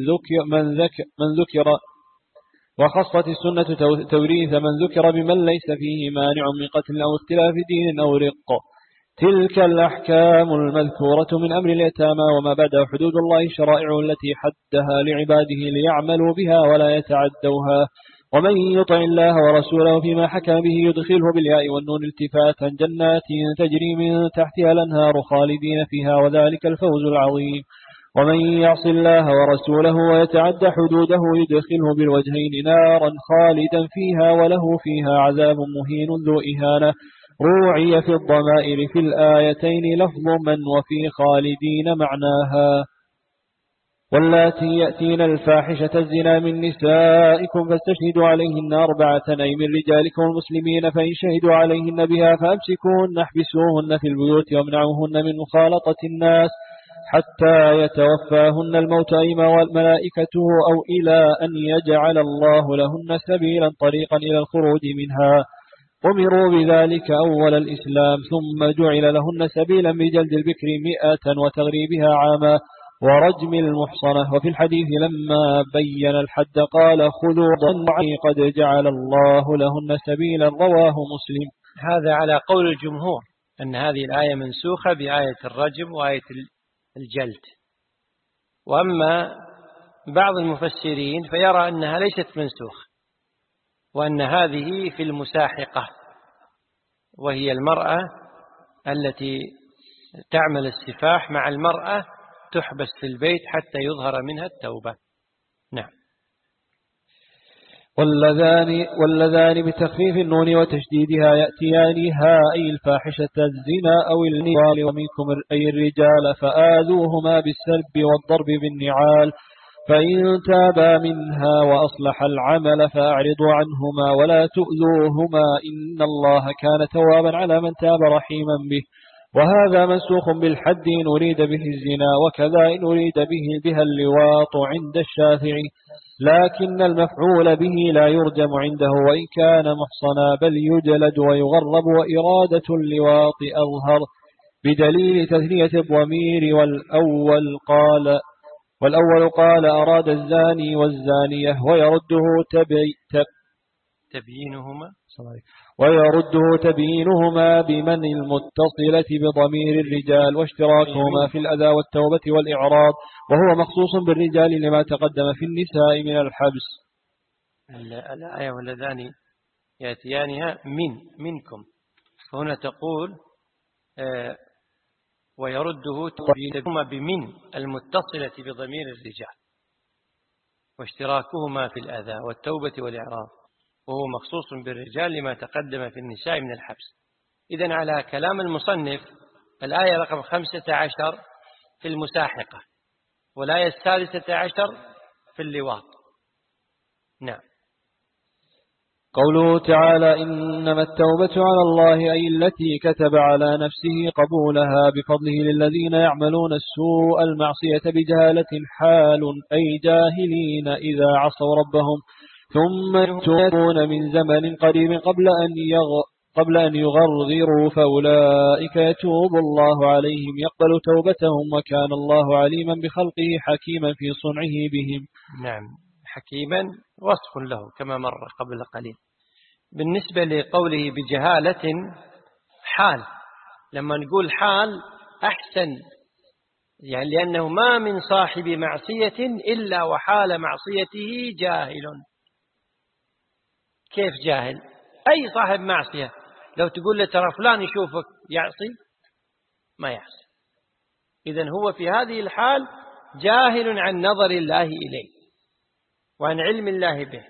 من ذكر بمن ليس فيه مانع من قتل أو اختلاف دين أو رق. تلك الأحكام المذكورة من أمر اليتامى وما بعدها حدود الله شرائع التي حدها لعباده ليعملوا بها ولا يتعدوها. ومن يطع الله ورسوله فيما حكم به يدخله بالياء والنون التفاتا جنات تجري من تحتها الأنهار خالدين فيها وذلك الفوز العظيم. ومن يعص الله ورسوله ويتعد حدوده يدخله بالوجهين نارا خالدا فيها وله فيها عذاب مهين ذو إهانة. روعي في الضمائر في الآيتين لفظ من وفي خالدين معناها. واللاتي يأتين الفاحشة الزنا من نسائكم فاستشهدوا عليهن 4 أي من رجالكم المسلمين، فإن شهدوا عليهن بها فأمسكوهن احبسوهن في البيوت وامنعوهن من مخالطة الناس حتى يتوفاهن الموت أيما والملائكته أو إلى أن يجعل الله لهن سبيلا طريقا إلى الخروج منها. أمروا بذلك أول الإسلام ثم جعل لهن سبيلا بجلد البكر 100 وتغريبها عاما ورجم المحصنة. وفي الحديث لما بين الحد قال خذوا ضنعي قد جعل الله لهن سبيلا رواه مسلم. هذا على قول الجمهور أن هذه الآية منسوخة بآية الرجم وآية الجلد، وأما بعض المفسرين فيرى أنها ليست منسوخة وأن هذه في المساحقة، وهي المرأة التي تعمل السفاح مع المرأة تحبس في البيت حتى يظهر منها التوبة. نعم. واللذان بتخفيف النون وتشديدها يأتيانها أي الفاحشة الزنا أو النوال، ومنكم أي الرجال فآذوهما بالسلب والضرب بالنعال، فإن تابا منها وأصلح العمل فأعرضوا عنهما ولا تؤذوهما إن الله كان توابا على من تاب رحيما به. وهذا منسوخ بالحد إن أريد به الزنا، وكذا إن أريد بها اللواط عند الشافعي، لكن المفعول به لا يرجم عنده وإن كان محصنا، بل يجلد ويغرب، وإرادة اللواط أظهر بدليل تثنية الضمير. والأول قال أراد الزاني والزانية، ويرده تبيينهما ويرده تبيينهما بمن المتصلة بضمير الرجال واشتراكهما في الأذى والتوبة والإعراض، وهو مخصوص بالرجال لما تقدم في النساء من الحبس. الآية واللذان يأتيانها منكم، فهنا تقول ويرده تبيينهما بمن المتصلة بضمير الرجال واشتراكهما في الأذى والتوبة والإعراض، وهو مخصوص بالرجال لما تقدم في النساء من الحبس. إذن على كلام المصنف الآية رقم 15 في المساحقة، والآية 16 في اللواط. نعم. قوله تعالى إنما التوبة على الله أي التي كتب على نفسه قبولها بفضله للذين يعملون السوء المعصية بجهالة حال أي جاهلين إذا عصوا ربهم ثم يتوبون من زمن قريب قبل أن يغرغروا فأولئك يتوب الله عليهم يقبل توبتهم وكان الله عليما بخلقه حكيما في صنعه بهم. نعم، حكيما وصف له كما مر قبل قليل. بالنسبة لقوله بجهالة حال، لما نقول حال أحسن، يعني لأنه ما من صاحب معصية إلا وحال معصيته جاهل. كيف جاهل؟ أي صاحب معصية لو تقول له ترى فلان يشوفك يعصي ما يعصي، إذن هو في هذه الحال جاهل عن نظر الله إليه وعن علم الله به،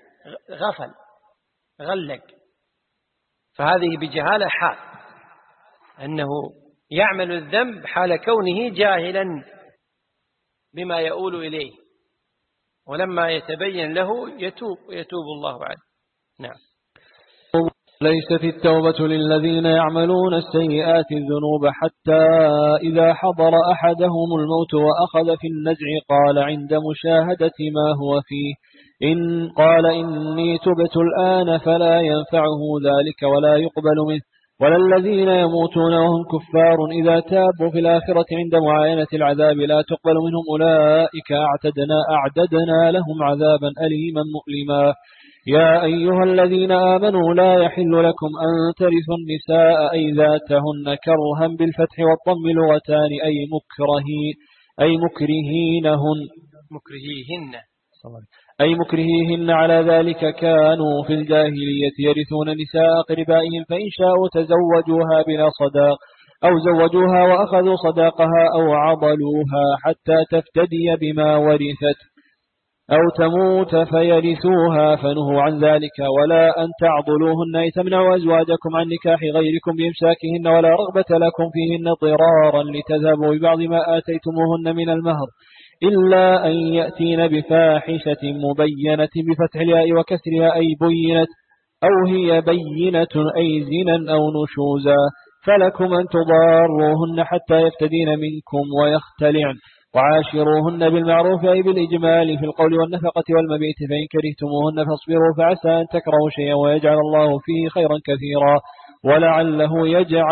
غلق، فهذه بجهالة حال أنه يعمل الذنب حال كونه جاهلا بما يؤول إليه، ولما يتبين له يتوب الله عليه. نعم. ليست التوبة للذين يعملون السيئات الذنوب حتى إذا حضر أحدهم الموت وأخذ في النزع قال عند مشاهدة ما هو فيه إن قال إني تبت الآن فلا ينفعه ذلك ولا يقبل منه، ولا الذين يموتون وهم كفار إذا تابوا في الآخرة عند معاينة العذاب لا تقبل منهم أولئك أعددنا لهم عذابا أليما مؤلما. يا أيها الذين آمنوا لا يحل لكم أن ترثوا النساء أي ذاتهن كرها بالفتح والضم لغتان أي مكرهيهن على ذلك كانوا في الجاهلية يرثون نساء أقربائهم فإن شاءوا تزوجوها بلا صداق أو زوجوها وأخذوا صداقها أو عضلوها حتى تفتدي بما ورثت أو تموت فيرثوها فنهوا عن ذلك، ولا أن تعضلوهن أي تمنعوا أزواجكم عن نكاح غيركم بإمساكهن ولا رغبة لكم فيهن ضرارا لتذهبوا ببعض ما آتيتموهن من المهر إلا أن يأتين بفاحشة مبينة بفتح الياء وكسرها أي بينت أو هي بينة أي زنا أو نشوزا، فلكم أن تضاروهن حتى يفتدين منكم ويختلعن، وعاشروهن بالمعروف أي بالإجمال في القول والنفقة والمبيت، فإن كرهتموهن فاصبروا فعسى أن تكرهوا شيئا ويجعل الله فيه خيرا كثيرا، ولعله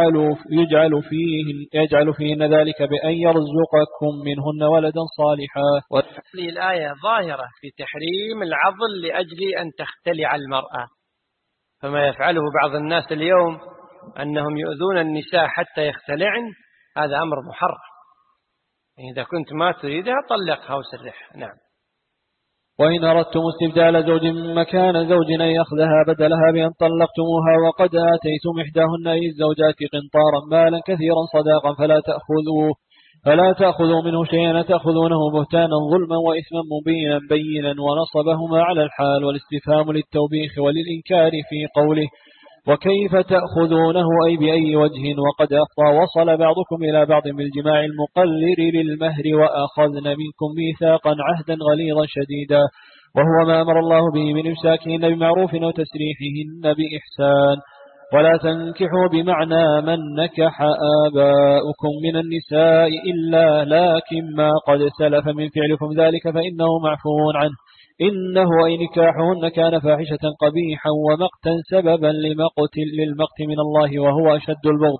يجعل فيهن ذلك بأن يرزقكم منهن ولدا صالحا. وهذه الآية ظاهرة في تحريم العضل لأجل أن تختلع المرأة، فما يفعله بعض الناس اليوم أنهم يؤذون النساء حتى يختلعن، هذا أمر محرم، إذا كنت ما تريدها طلقها وسرحها. نعم. وإن أردتم استبدال زوج مكان زوج أن يأخذها بدلها بأن طلقتموها وقد آتيتم إحداهن أي الزوجات قنطارا مالا كثيرا صداقا فلا تأخذوا منه شيئا تأخذونه بهتانا ظلما وإثما مبينا بينا، ونصبهما على الحال والاستفهام للتوبيخ وللإنكار في قوله وكيف تأخذونه أي بأي وجه وقد أفضى وصل بعضكم إلى بعض بالجماع المقلر للمهر وأخذن منكم ميثاقا عهدا غليظا شديدا، وهو ما أمر الله به من إمساكهن بمعروف أو تسريحهن بإحسان. ولا تنكحوا بمعنى من نكح آباؤكم من النساء إلا لكن ما قد سلف من فعلكم ذلك فإنه معفو عنه، إنه أي نكاحهن كان فاحشة قبيحا ومقتا سببا للمقت من الله وهو أشد البغض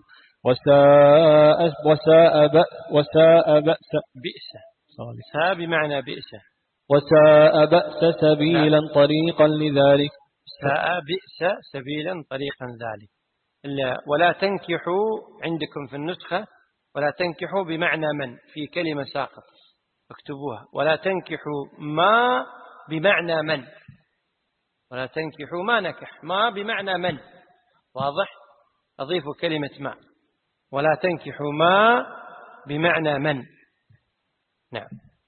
وساء بأس سبيلا طريقا لذلك. ساء بئس سبيلا طريقا ذلك. ولا تنكحوا عندكم في النسخة ولا تنكحوا بمعنى من في كلمة ساقط، اكتبوها. ولا تنكحوا ما بمعنى من، ولا تنكحوا ما نكح، ما بمعنى من، واضح؟ أضيفوا كلمة ما. ولا تنكحوا ما بمعنى من. نعم.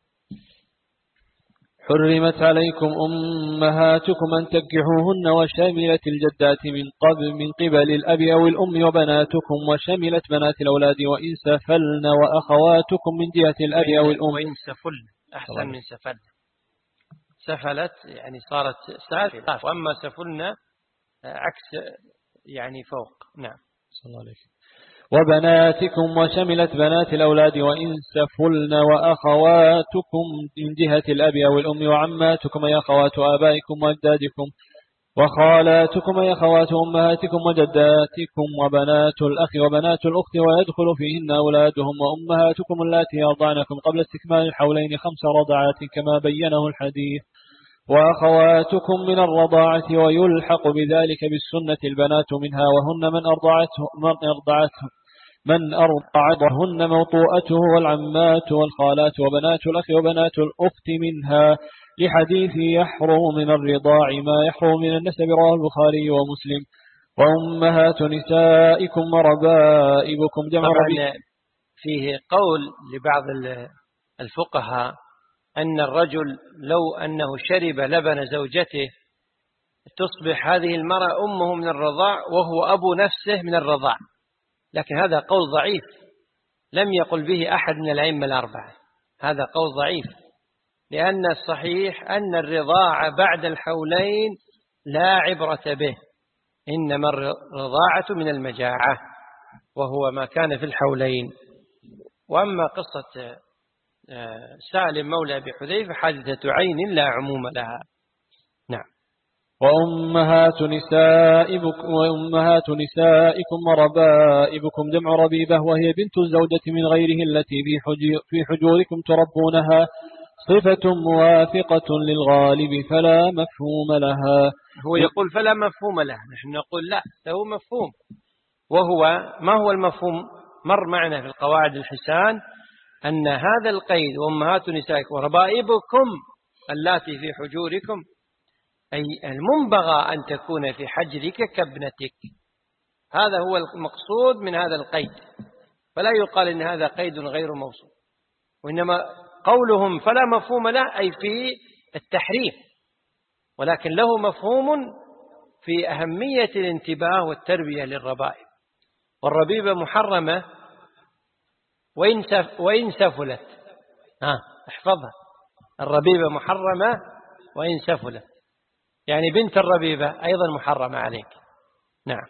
حرمت عليكم أمهاتكم أن تنكحوهن وشملت الجدات من قبل الأب أو الأم وبناتكم وشملت بنات الأولاد وإن سفلن وأخواتكم من جهة الأب أو الأم. وإن سفلن أحسن من سفل. سفلت يعني صارت سافلة، وأما سفلن عكس يعني فوق. نعم. صلى الله عليه. وبناتكم وشملت بنات الأولاد وإن سفلن وأخواتكم من جهة الأب أو الأم وعماتكم أي أخوات آبائكم وأجدادكم وخالاتكم أي أخوات أمهاتكم وجداتكم وبنات الأخ وبنات الأخت ويدخل فيهن أولادهم وأمهاتكم اللاتي أرضعنكم قبل استكمال الحولين 5 رضعات كما بينه الحديث وأخواتكم من الرضاعة ويلحق بذلك بالسنة البنات منها وهن من أرضعتهن موطوءته والعمات والخالات وبنات الأخ وبنات الأخت منها لحديث يحرم من الرضاع ما يحرم من النسب رواه البخاري ومسلم. وأمهات نسائكم وربائبكم جمع طبعا فيه قول لبعض الفقهاء أن الرجل لو أنه شرب لبن زوجته تصبح هذه المرأة أمه من الرضاع وهو أبو نفسه من الرضاع، لكن هذا قول ضعيف لم يقل به أحد من الأئمة الأربعة. هذا قول ضعيف، لأن الصحيح أن الرضاعة بعد الحولين لا عبرة به، إنما الرضاعة من المجاعة وهو ما كان في الحولين. وأما قصة سالم مولى أبي حذيفة حادثة عين لا عموم لها. نعم. وأمهات نسائكم وربائبكم جمع ربيبة وهي بنت الزوجة من غيره التي في حجوركم تربونها صفة موافقة للغالب فلا مفهوم لها. هو يقول فلا مفهوم لها، نحن نقول لا له مفهوم. وهو ما هو المفهوم؟ مر معنا في القواعد الحسان أن هذا القيد وأمهات نسائكم وربائبكم اللاتي في حجوركم أي المنبغى أن تكون في حجرك كابنتك. هذا هو المقصود من هذا القيد، فلا يقال إن هذا قيد غير موصول، وإنما قولهم فلا مفهوم له أي في التحريم، ولكن له مفهوم في أهمية الانتباه والتربية للربائب. والربيبة محرمة وإن سفلت، احفظها، الربيبة محرمة وإن سفلت، يعني بنت الربيبة أيضا محرمة عليك. نعم.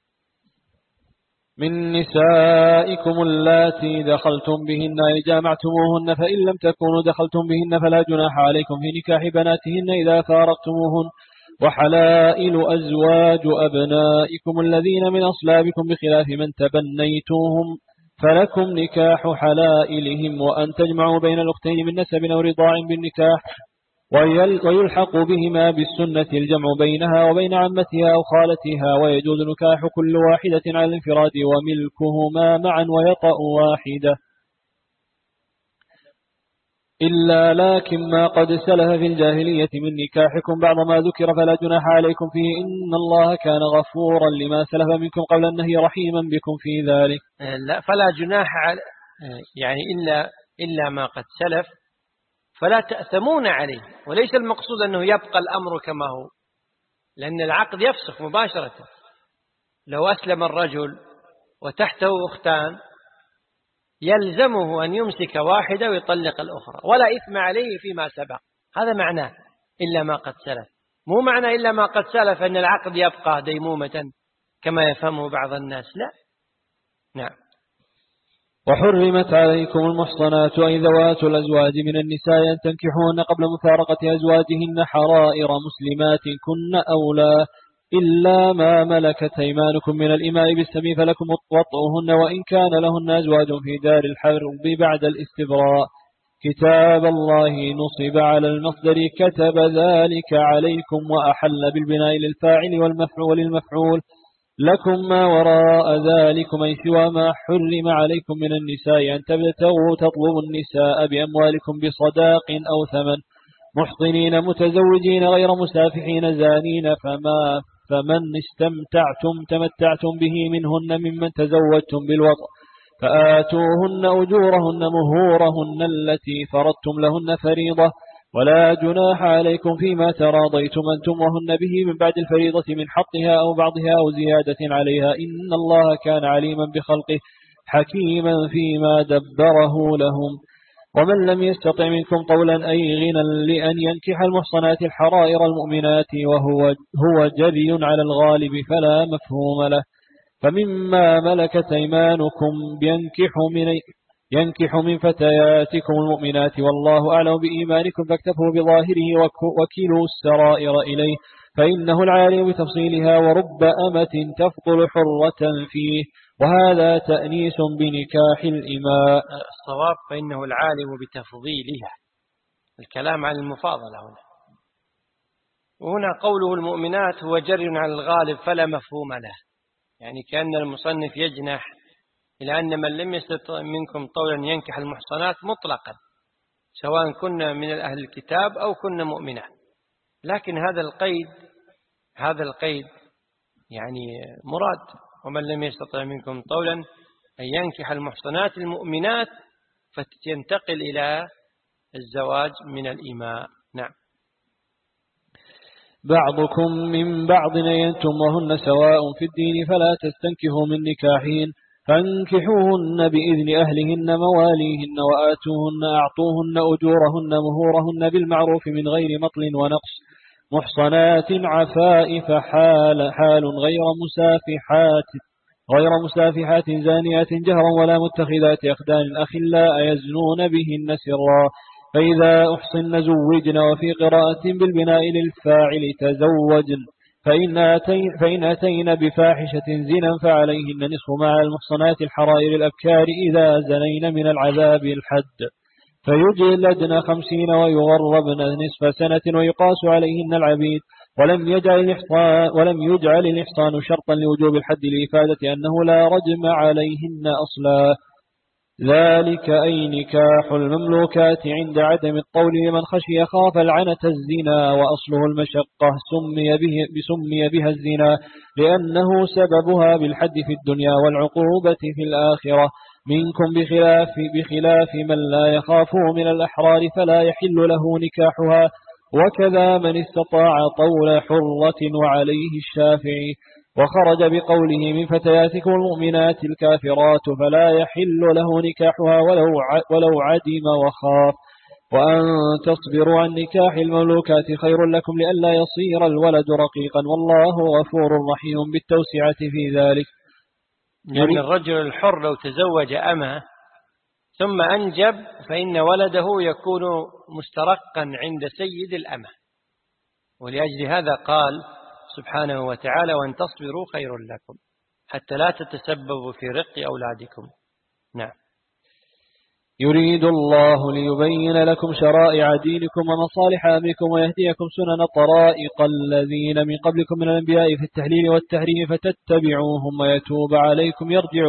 من نسائكم اللاتي دخلتم بهن أي جامعتموهن فإن لم تكونوا دخلتم بهن فلا جناح عليكم في نكاح بناتهن إذا فارقتموهن. وحلائل أزواج أبنائكم الذين من أصلابكم بخلاف من تبنيتوهم فلكم نكاح حلائلهم وأن تجمعوا بين الأختين من نسب أو رضاع بالنكاح ويلحق بهما بالسنة الجمع بينها وبين عمتها أو خالتها ويجوز نكاح كل واحدة على الانفراد وملكهما معا ويطأ واحدة إلا لكن ما قد سلف في الجاهلية من نكاحكم بعض ما ذكر فلا جناح عليكم فيه إن الله كان غفورا لما سلف منكم قبل النهي رحيما بكم في ذلك. لا فلا جناح يعني إلا ما قد سلف فلا تأثمون عليه، وليس المقصود أنه يبقى الأمر كما هو، لأن العقد يفسخ مباشرة. لو أسلم الرجل وتحته أختان يلزمه أن يمسك واحدة ويطلق الأخرى ولا إثم عليه فيما سبق. هذا معناه إلا ما قد سلف، مو معنى إلا ما قد سلف أن العقد يبقى ديمومة كما يفهمه بعض الناس، لا. نعم. وحرمت عليكم المحصنات أي ذوات الأزواج من النساء أن تنكحون قبل مفارقة أزواجهن حرائر مسلمات كن أولى إلا ما ملكت أيمانكم من الإماء بالسبي فلكم وطئهن وإن كان لهن أزواج في دار الحرب بعد الاستبراء كتاب الله نصب على المصدر كتب ذلك عليكم وأحل بالبناء للفاعل والمفعول المفعول لكم ما وراء ذلكم أي سوى ما حرم عليكم من النساء أن تبتغوا تطلبوا النساء بأموالكم بصداق أو ثمن محصنين متزوجين غير مسافحين زانين فمن تمتعتم به منهن ممن تزوجتم بالوطء فآتوهن أجورهن مهورهن التي فرضتم لهن فريضة ولا جناح عليكم فيما تراضيتم أنتم وهن به من بعد الفريضة من حقها أو بعضها أو زيادة عليها إن الله كان عليما بخلقه حكيما فيما دبره لهم ومن لم يستطع منكم طولا أي غنى لأن ينكح المحصنات الحرائر المؤمنات وهو جري على الغالب فلا مفهوم له فمما ملكت أيمانكم ينكح من فتياتكم المؤمنات والله أعلم بإيمانكم فاكتفوا بظاهره وكلوا السرائر إليه فإنه العالم بتفصيلها ورب أمة تفضل حرة فيه وهذا تأنيس بنكاح الإماء. الصواب فإنه العالم بتفضيلها، الكلام عن المفاضلة هنا، وهنا قوله المؤمنات هو جر على الغالب فلا مفهوم له، يعني كأن المصنف يجنح إلى أن من لم يستطع منكم طولا ينكح المحصنات مطلقا سواء كنا من أهل الكتاب أو كنا مؤمنات، لكن هذا القيد يعني مراد، ومن لم يستطع منكم طولا أن ينكح المحصنات المؤمنات فتنتقل إلى الزواج من الإماء. نعم. بعضكم من بعض أنتم وهن سواء في الدين فلا تستنكحوا من نكاحين فانكحوهن بإذن أهلهن مواليهن أعطوهن أجورهن مهورهن بالمعروف من غير مطل ونقص محصنات عفائف حال غير مسافحات زانيات جهرا ولا متخذات أخدان أخلاء يزنون بهن سرا فإذا أحصن زوجن وفي قراءة بالبناء للفاعل تزوجن فإن أتين بفاحشة زنا فعليهن نصف مع المحصنات الحرائر الأبكار إذا زنين من العذاب الحد فيجلدن 50 ويغربن نصف سنة ويقاس عليهن العبيد ولم يجعل الإحصان شرطا لوجوب الحد لإفادة أنه لا رجم عليهن أصلا ذلك أي نكاح المملوكات عند عدم الطول لمن خشي خاف العنة الزنا وأصله المشقة سمي بها الزنا لأنه سببها بالحد في الدنيا والعقوبة في الآخرة منكم بخلاف من لا يخافه من الأحرار فلا يحل له نكاحها وكذا من استطاع طول حرة وعليه الشافعي وخرج بقوله من فتياتكم المؤمنات الكافرات فلا يحل له نكاحها ولو عدم وخاف وأن تصبروا عن نكاح المملوكات خير لكم لئلا يصير الولد رقيقا والله غفور رحيم بالتوسعة في ذلك. يعني الرجل الحر لو تزوج أمه ثم أنجب فإن ولده يكون مسترقا عند سيد الأمة، ولأجل هذا قال سبحانه وتعالى وأن تصبروا خير لكم حتى لا تتسببوا في رق أولادكم. نعم. يريد الله ليبين لكم شرائع دينكم ومصالح أمركم ويهديكم سنن طرائق الذين من قبلكم من الأنبياء في التحليل والتحريم فتتبعوهم ويتوب عليكم يرجع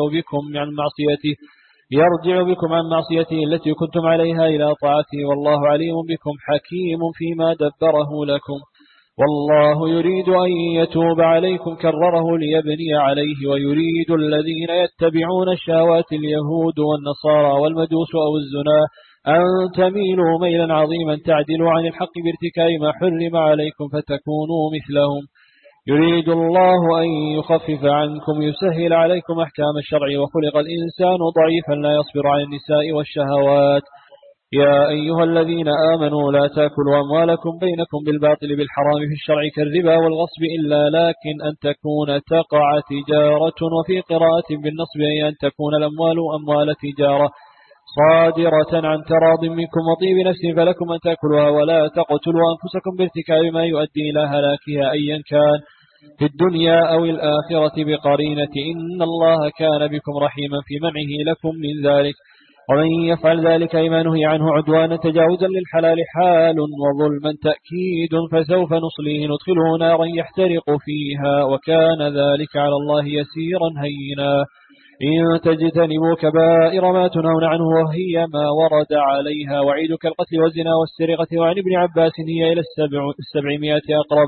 بكم عن معصيته التي كنتم عليها إلى طاعته والله عليم بكم حكيم فيما دبره لكم والله يريد أن يتوب عليكم كرره ليبني عليه ويريد الذين يتبعون الشهوات اليهود والنصارى والمجوس أو الزنا أن تميلوا ميلا عظيما تعدلوا عن الحق بارتكاب ما حرم عليكم فتكونوا مثلهم يريد الله أن يخفف عنكم يسهل عليكم أحكام الشرع وخلق الإنسان ضعيفا لا يصبر عن النساء والشهوات يا أيها الذين آمنوا لا تأكلوا أموالكم بينكم بالباطل بالحرام في الشرع كالربا والغصب إلا لكن أن تكون تقع تجارة وفي قراءة بالنصب أي أن تكون الأموال أموال تجارة صادرة عن تراض منكم وطيب نفس فلكم أن تأكلوها ولا تقتلوا أنفسكم بارتكاب ما يؤدي إلى هلاكها أيا كان في الدنيا أو الآخرة بقرينة إن الله كان بكم رحيما في منعه لكم من ذلك ومن يفعل ذلك لما نهي عنه عدوانا تجاوزا للحلال حال وظلما تأكيد فسوف نصليه ندخله نارا يحترق فيها وكان ذلك على الله يسيرا هينا إن تجتنبوا كبائر ما تنهون عنه وهي ما ورد عليها وعيد كالقتل والزنا والسرقة. وعن ابن عباس هي إلى 700 أقرب.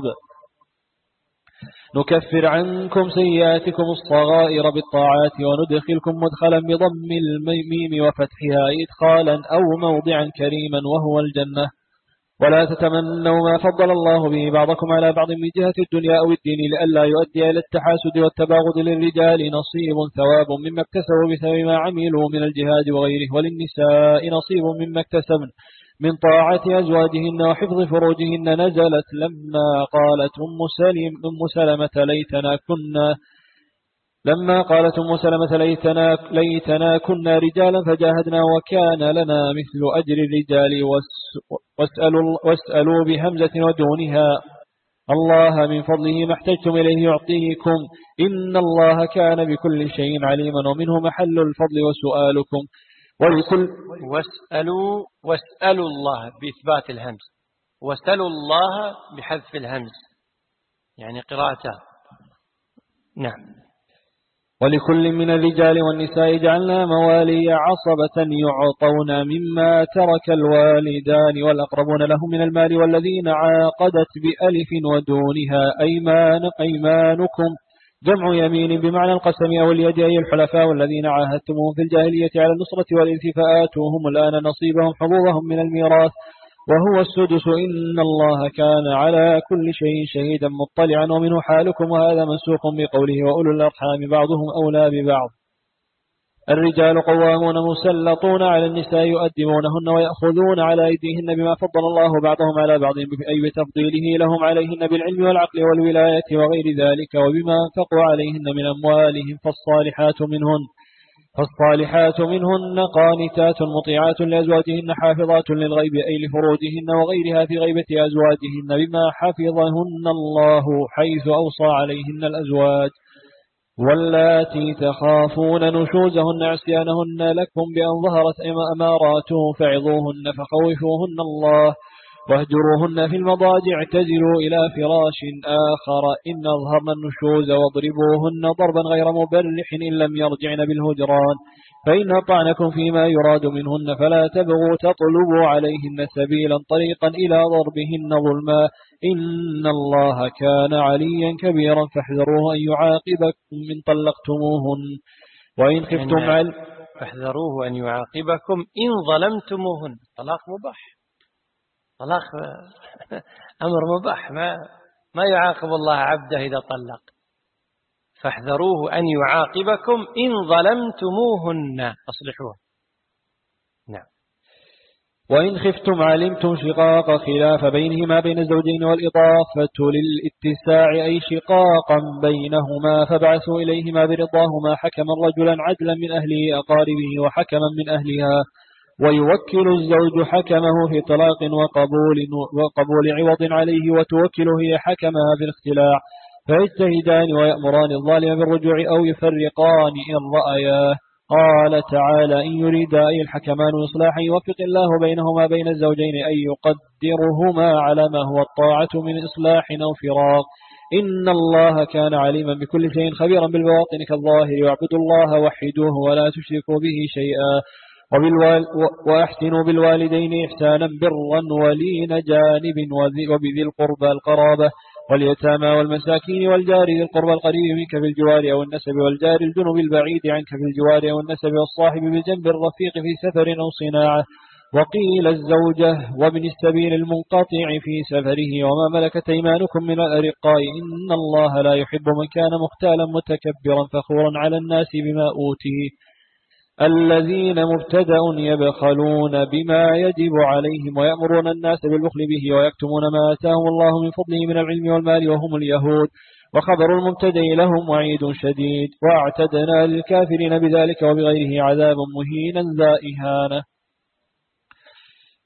نكفر عنكم سيئاتكم الصغائر بالطاعات وندخلكم مدخلا بضم الميم وفتحها إدخالا أو موضعا كريما وهو الجنة. ولا تتمنوا ما فضل الله به بعضكم على بعض من جهة الدنيا أو الدين لئلا يؤدي إلى التحاسد والتباغض. للرجال نصيب ثواب مما اكتسبوا بسبب ما عملوا من الجهاد وغيره وللنساء نصيب مما اكتسبن من طاعة أزواجهن وحفظ فروجهن. نزلت لما قالت أم سلمة ليتنا كنا رجالا فجاهدنا وكان لنا مثل أجر الرجال. واسألوا بهمزة ودونها الله من فضله ما احتجتم إليه يعطيكم إن الله كان بكل شيء عليما. ومنه محل الفضل وسؤالكم. واسألوا الله بإثبات الهمز واسألوا الله بحذف الهمز يعني قراءته. نعم. ولكل من الرجال والنساء جعلنا موالي عصبة يعطون مما ترك الوالدان والأقربون لهم من المال والذين عاقدت بألف ودونها أيمانكم جمع يمين بمعنى القسم أو اليد أي الحلفاء والذين عاهدتموهم في الجاهلية على النصرة والإنس فآتوهم الآن نصيبهم حظوظهم من الميراث وهو السدس. إن الله كان على كل شيء شهيدا مطلعا. ومنه حالكم وهذا منسوخ بقوله وأولو الأرحام بعضهم أولى ببعض. الرجال قوامون مسلطون على النساء يؤدبونهن ويأخذون على أيديهن بما فضل الله بعضهم على بعض أي بتفضيله لهم عليهن بالعلم والعقل والولاية وغير ذلك وبما أنفقوا عليهن من أموالهم. فالصالحات منهن قانتات مطيعات لأزواجهن حافظات للغيب أي لفروجهن وغيرها في غيبة أزواجهن بما حفظهن الله حيث أوصى عليهن الأزواج. واللاتي تخافون نشوزهن عصيانهن لكم بأن ظهرت أماراته فعظوهن فخوفوهن الله واهجروهن في المضاجع اعتزلوا إلى فراش آخر إن أظهرن النشوز واضربوهن ضربا غير مبرح إن لم يرجعن بالهجران. فإن أطعنكم فيما يراد منهن فلا تطلبوا عليهن سبيلا طريقا إلى ضربهن ظلما إن الله كان عليا كبيرا فاحذروه أن يعاقبكم من طلقتموهن وإن خفتم فاحذروه أن يعاقبكم إن ظلمتموهن. طلاق مباح، طلاق أمر مباح، ما يعاقب الله عبده إذا طلق. فاحذروه أن يعاقبكم إن ظلمتموهن أصلحوه. نعم. وإن خفتم علمتم شقاق خلاف بينهما بين الزوجين والإضافة للاتساع أي شقاقا بينهما فابعثوا إليهما برضاهما حكما رجلا عدلا من أهله أقاربه وحكما من أهلها ويوكل الزوج حكمه في طلاق وقبول عوض عليه وتوكل هي حكمها في الاختلاع فيجتهدان ويأمران الظالم بالرجوع أو يفرقان إن رأياه. قال تعالى إن يريدا أي الحكمان إصلاحا يوفق الله بينهما بين الزوجين أي يقدرهما على ما هو الطاعة من إصلاح أو فراق. إن الله كان عليما بكل شيء خبيرا بالبواطن كالظاهر. واعبدوا الله وحدوه ولا تشركوا به شيئا وأحسنوا بالوالدين إحسانا برا ولين جانب وبذي القربى القرابة واليتامى والمساكين والجار ذي القربى القريب منك في الجوار أو النسب والجار الجنب البعيد عنك في الجوار أو النسب والصاحب بالجنب الرفيق في سفر أو صناعة. وقيل الزوجة وابن السبيل المنقطع في سفره وما ملكت أيمانكم من الأرقاء إن الله لا يحب من كان مختالا متكبرا فخورا على الناس بما أوتيه. الذين مبتدأ يبخلون بما يجب عليهم ويأمرون الناس بالبخل به ويكتمون ما آتاهم الله من فضله من العلم والمال وهم اليهود. وخبر المبتدأ لهم وعيد شديد واعتدنا للكافرين بذلك وبغيره عذابا مهينا ذا إهانة.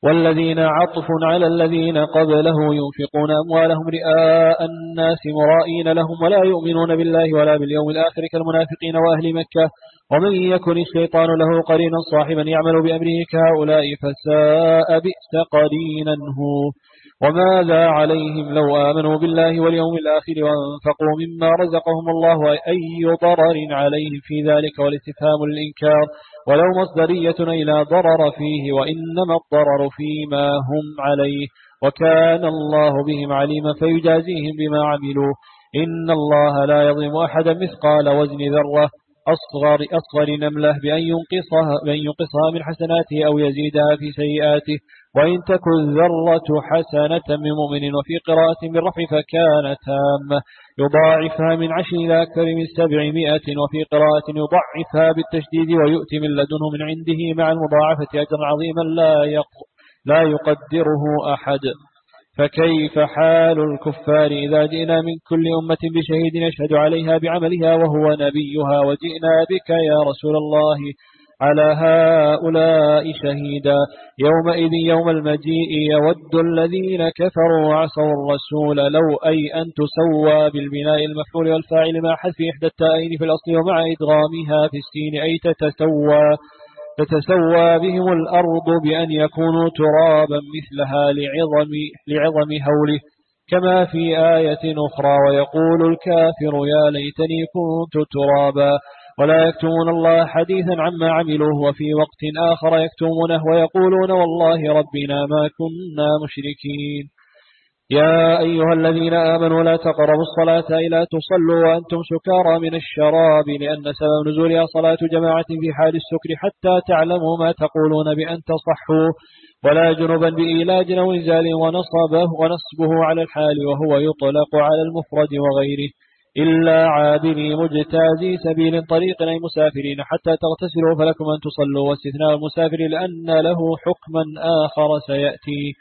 والذين عطف على الذين قبله ينفقون أموالهم رئاء الناس مرائين لهم ولا يؤمنون بالله ولا باليوم الآخر كالمنافقين وأهل مكة. ومن يكن الشيطان له قرينا صاحبا يعمل بأمره كهؤلاء فساء بئس قرينا هو. وماذا عليهم لو آمنوا بالله واليوم الآخر وانفقوا مما رزقهم الله أي ضرر عليهم في ذلك، والاستفهام للإنكار ولو مصدرية إلى ضرر فيه، وإنما الضرر فيما هم عليه، وكان الله بهم عليما فيجازيهم بما عملوا. إن الله لا يظلم أحدا مثقال وزن ذرة أصغر نملة بأن ينقصها من حسناته أو يزيدها في سيئاته. وإن تكن ذرة حسنة من مؤمن، وفي قراءة بالرفع فكان تامة، يضاعفها من 10 إلى أكثر من 700، وفي قراءة يضعفها بالتشديد ويؤتي من لدنه من عنده مع المضاعفة أجرا عظيما لا يقدره أحد. فكيف حال الكفار إذا جئنا من كل أمة بشهيد يشهد عليها بعملها وهو نبيها، وجئنا بك يا رسول الله على هؤلاء شهيدا. يومئذ يوم المجيء يود الذين كفروا وعصوا الرسول لو أي أن تسوى بالبناء المفعول والفاعل مع حذف إحدى التائين في الأصل ومع إدغامها في السين، أي تتسوى بهم الأرض بأن يكونوا ترابا مثلها لعظم هوله، كما في آية أخرى ويقول الكافر يا ليتني كنت ترابا. ولا يكتمون الله حديثا عما عملوه، وفي وقت آخر يكتمونه ويقولون والله ربنا ما كنا مشركين. يا أيها الذين آمنوا لا تقربوا الصلاة إلا تصلوا وأنتم سكارى من الشراب، لأن سبب نزولها صلاة جماعة في حال السكر حتى تعلموا ما تقولون بأن تصحوا، ولا جنبا بإيلاج أو إنزال ونصبه على الحال وهو يطلق على المفرد وغيره، إلا عابري مجتازي سبيل طريق أي مسافرين حتى تغتسلوا فلكم أن تصلوا، واستثناء المسافر لأن له حكما آخر سيأتي.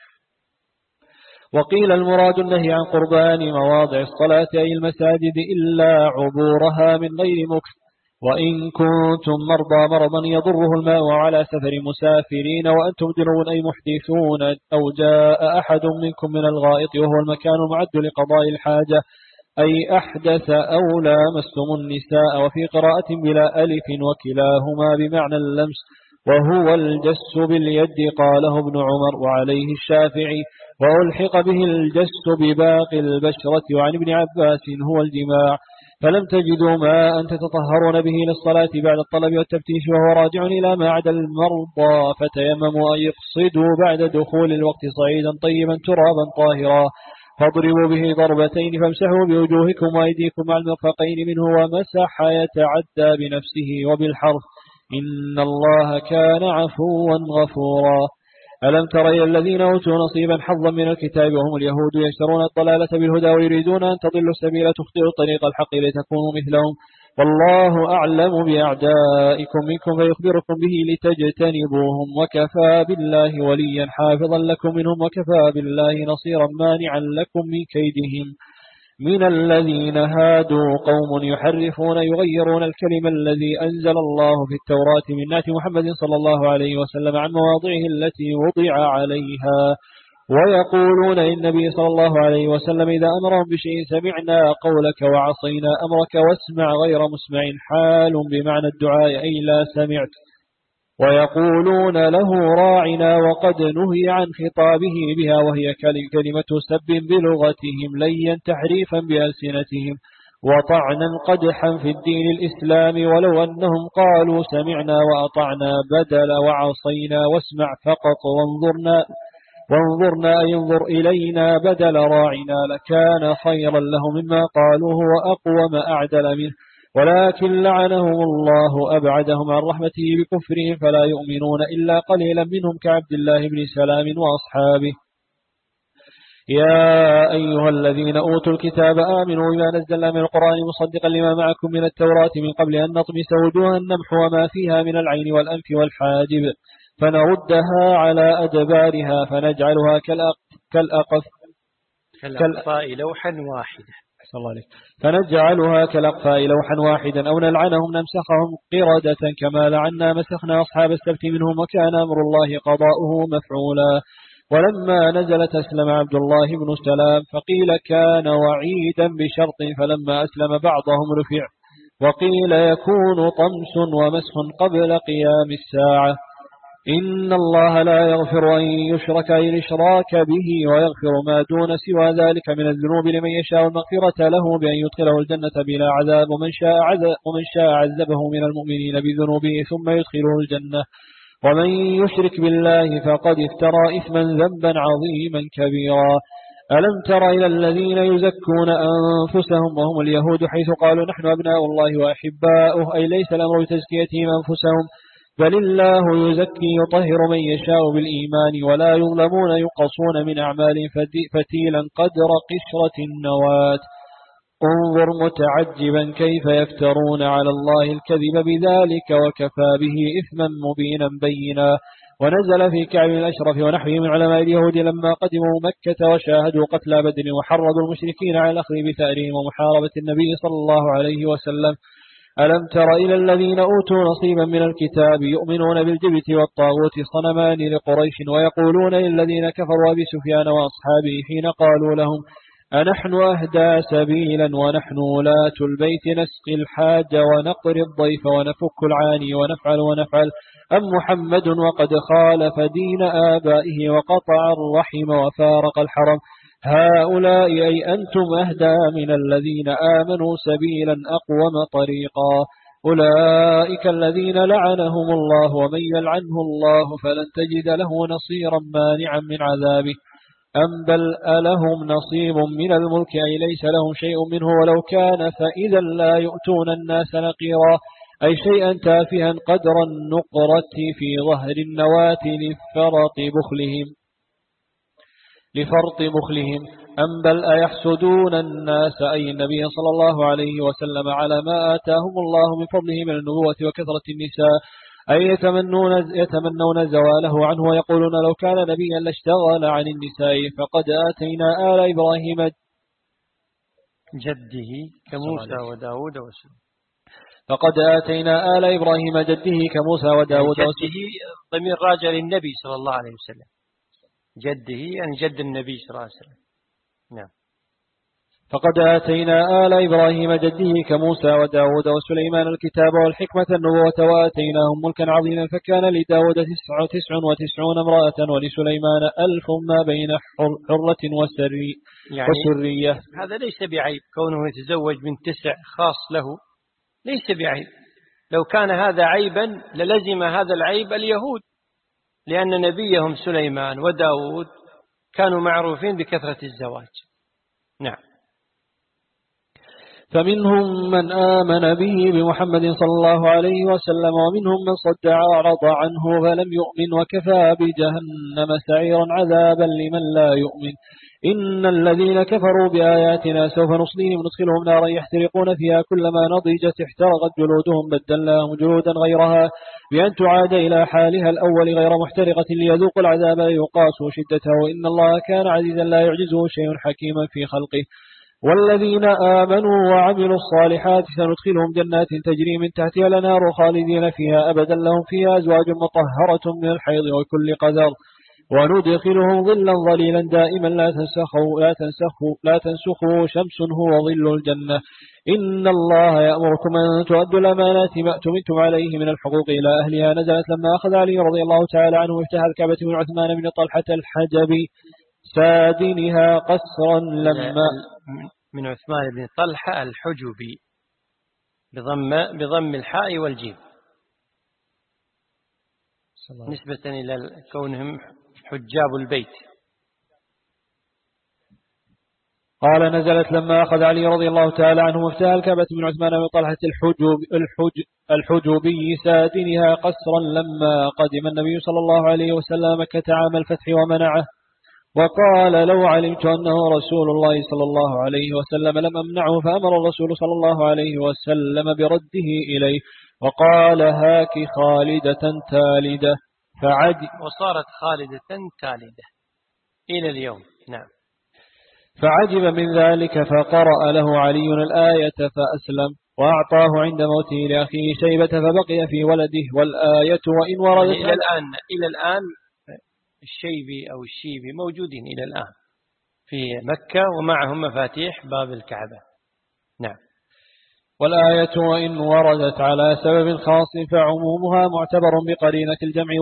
وقيل المراد النهي عن قربان مواضع الصلاة أي المساجد إلا عبورها من غير مكث. وإن كنتم مرضى يضره الماء على سفر مسافرين وأنتم جنوب أي محدثون، أو جاء أحد منكم من الغائط وهو المكان المعد لقضاء الحاجة، أي أحدث أو لامستم النساء. وفي قراءة بلا ألف وكلاهما بمعنى اللمس، وهو الجس باليد قاله ابن عمر وعليه الشافعي، وألحق به الجس بباقي البشرة، وعن ابن عباس هو الجماع. فلم تجدوا ماء تتطهرون به للصلاة بعد الطلب والتفتيش وهو راجع إلى ما عدا المرضى، فتيمموا أن يقصدوا بعد دخول الوقت صعيدا طيبا ترابا طاهرا، فاضربوا به ضربتين فامسحوا بوجوهكم وأيديكم مع المرفقين منه، ومسح يتعدى بنفسه وبالحرف، إن الله كان عفوا غفورا. ألم تر إلى الذين أوتوا نصيبا حظا من الكتاب وهم اليهود يشترون الضلالة بالهدى ويريدون أن تضلوا السبيل تخطئوا طريق الحق لتكونوا مثلهم، والله أعلم بأعدائكم منكم فيخبركم به لتجتنبوهم، وكفى بالله وليا حافظا لكم منهم، وكفى بالله نصيرا مانعا لكم من كيدهم. من الذين هادوا قوم يغيرون الكلم الذي أنزل الله في التوراة من نعت محمد صلى الله عليه وسلم عن مواضعه التي وضع عليها، ويقولون النبي صلى الله عليه وسلم إذا أمرهم بشيء سمعنا قولك وعصينا أمرك واسمع غير مسمع، حال بمعنى الدعاء أي لا سمعت. ويقولون له راعنا وقد نهي عن خطابه بها، وهي كلمة سب بلغتهم ليا تحريفا بألسنتهم وطعنا قدحا في الدين الإسلام، ولو أنهم قالوا سمعنا وأطعنا بدل وعصينا واسمع فقط وانظرنا ينظر إلينا بدل راعنا لكان خيرا له مما قالوه وأقوم أعدل منه، ولكن لعنهم الله أبعدهم عن رحمته بكفرهم فلا يؤمنون إلا قليلا منهم كعبد الله بن سلام وأصحابه. يا أيها الذين أوتوا الكتاب آمنوا بما نزلنا من القرآن مصدقا لما معكم من التوراة من قبل أن نطمس وجوها نمحو ما فيها من العين والأنف والحاجب فنردها على أدبارها فنجعلها كالأقفاء لوحا واحدا. صلى الله عليه. فنجعلها كالأقفاء لوحا واحدا أو نلعنهم نمسخهم قردة كما لعنا مسخنا أصحاب السبت منهم وكان أمر الله قضاؤه مفعولا. ولما نزلت أسلم عبد الله بن سلام فقيل كان وعيدا بشرط فلما أسلم بعضهم رفع، وقيل يكون طمس ومسح قبل قيام الساعة. إن الله لا يغفر أن يشرك أي الإشراك به ويغفر ما دون سوى ذلك من الذنوب لمن يشاء المغفرة له بأن يدخله الجنة بلا عذاب، ومن شاء عذبه من المؤمنين بذنوبه ثم يدخله الجنة. ومن يشرك بالله فقد افترى إثما ذنبا عظيما كبيرا. ألم تر إلى الذين يزكون أنفسهم وهم اليهود حيث قالوا نحن أبناء الله وأحباؤه، أي ليس الأمر بتزكيتهم أنفسهم بل الله يزكي يطهر من يشاء بالإيمان ولا يظلمون يقصون من أعمال فتيلا قدر قشرة النواة. انظر متعجبا كيف يفترون على الله الكذب بذلك وكفى به إثما مبينا بينا. ونزل في كعب الأشرف ونحوه من علماء اليهود لما قدموا مكة وشاهدوا قتل بدر وحرضوا المشركين على الأخذ بثأرهم ومحاربة النبي صلى الله عليه وسلم. ألم تر إلى الذين أوتوا نصيبا من الكتاب يؤمنون بالجبت والطاغوت صنمان لقريش ويقولون للذين كفروا أبي سفيان وأصحابه حين قالوا لهم أنحن أهدى سبيلا ونحن ولاة البيت نسقي الحاج ونقري الضيف ونفك العاني ونفعل أم محمد وقد خالف دين آبائه وقطع الرحم وفارق الحرم. هؤلاء أي أنتم أهدى من الذين آمنوا سبيلا أقوم طريقا. أولئك الذين لعنهم الله ومن يلعنه الله فلن تجد له نصيرا مانعا من عذابه. أم بل ألهم نصيب من الملك أي ليس لهم شيء منه ولو كان فإذا لا يؤتون الناس نقيرا، أي شيئا تافها قدر النقرة في ظهر النواة لفرط بخلهم. أم بل أيحسدون الناس أي النبي صلى الله عليه وسلم على ما آتاهم الله من فضله من النبوة وكثرة النساء، أي يتمنون زواله عنه ويقولون لو كان نبيا لاشتغل عن النساء. فقد آتينا آل إبراهيم جده كموسى وداود وسلم. فقد آتينا آل إبراهيم جده كموسى وداود جده ضمير راجع للنبي صلى الله عليه وسلم، جده يعني جد النبي صلى الله عليه وسلم. نعم. فقد آتينا آل إبراهيم جده كموسى وداود وسليمان الكتاب والحكمة النبوة وآتيناهم ملكا عظيما. فكان لداود 99 امرأة ولسليمان 1000 ما بين حرة وسرية. هذا ليس بعيب كونه يتزوج من 9 خاص له، ليس بعيب. لو كان هذا عيبا للزم هذا العيب اليهود، لأن نبيهم سليمان وداود كانوا معروفين بكثرة الزواج. نعم. فمنهم من آمن به بمحمد صلى الله عليه وسلم ومنهم من صد أعرض عنه فلم يؤمن، وكفى بجهنم سعيرا عذابا لمن لا يؤمن. إن الذين كفروا بآياتنا سوف نصليهم ندخلهم نارا يحترقون فيها كلما نضجت احترقت جلودهم بدلناهم جلودا غيرها بأن تعاد إلى حالها الأول غير محترقة ليذوقوا العذاب ليقاسوا شدته. إن الله كان عزيزا لا يعجزه شيء حكيما في خلقه. والذين آمنوا وعملوا الصالحات سندخلهم جنات تجري من تحتها الأنهار خالدين فيها أبدا لهم فيها أزواج مطهرة من الحيض وكل قدر وندخلهم ظلا ظليلا دائما لا تنسخه شمس هو ظل الجنة. إن الله يأمركم أن تؤدوا الأمانات ما اؤتمنتم عليه من الحقوق إلى أهلها. نزلت لما أخذ علي رضي الله تعالى عنه مفتاح الكعبة من عثمان بن طلحة الحجبي سادنها قصرا لما من عثمان بن طلحة الحجبي بضم الحاء والجيم نسبة إلى كونهم حجاب البيت. قال نزلت لما أخذ علي رضي الله تعالى عنه مفتاح الكعبة من عثمان بن طلحة الحجبي سادنها قصرا لما قدم النبي صلى الله عليه وسلم مكة عام الفتح ومنعه، وقال لو علمت أنه رسول الله صلى الله عليه وسلم لم أمنعه، فأمر الرسول صلى الله عليه وسلم برده إليه وقال هاك خالدة تالدة وصارت خالدة تالدة إلى اليوم. نعم. فعجب من ذلك فقرأ له علي الآية فأسلم، وأعطاه عند موته لأخيه شيبة فبقي في ولده. والآية وإن وردت يعني إلى الآن الشيبي أو الشيبي موجودين إلى الآن في مكة ومعهم مفاتيح باب الكعبة. نعم. والآية وإن وردت على سبب خاص فعمومها معتبر بقرينة الجمع.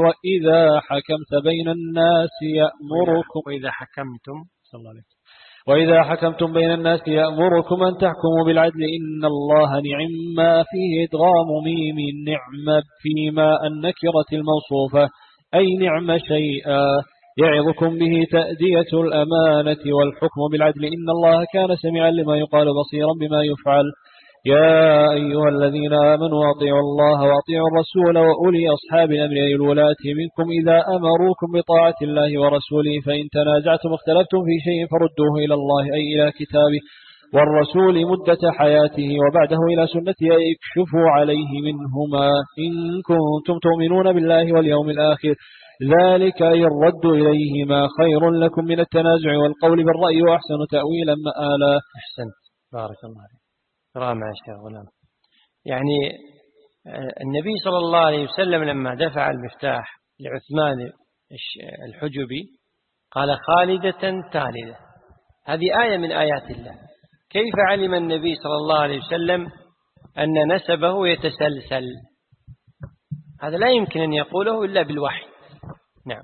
وإذا حكمتم بين الناس يأمركم أن تحكموا بالعدل إن الله نعم ما فيه إدغام ميم نعم فيما النكرة الموصوفة أي نعم شيئا يعظكم به تأدية الأمانة والحكم بالعدل إن الله كان سميعا لما يقال بصيرا بما يفعل. يا أيها الذين آمنوا أطيعوا الله وأطيعوا الرسول وأولي أصحاب الأمر أي الولاة منكم إذا أمروكم بطاعة الله ورسوله فإن تنازعتم اختلفتم في شيء فردوه إلى الله أي إلى كتابه والرسول مدة حياته وبعده إلى سنته أي اكشفوا عليه منهما إن كنتم تؤمنون بالله واليوم الآخر ذلك أي الرد إليهما خير لكم من التنازع والقول بالرأي وأحسن تأويلا مآلا. أحسنت، بارك الله عليك. رامع شيخ غلام. يعني النبي صلى الله عليه وسلم لما دفع المفتاح لعثمان الحجبي قال خالدة تالدة. هذه آية من آيات الله. كيف علم النبي صلى الله عليه وسلم أن نسبه يتسلسل؟ هذا لا يمكن أن يقوله إلا بالوحي. نعم.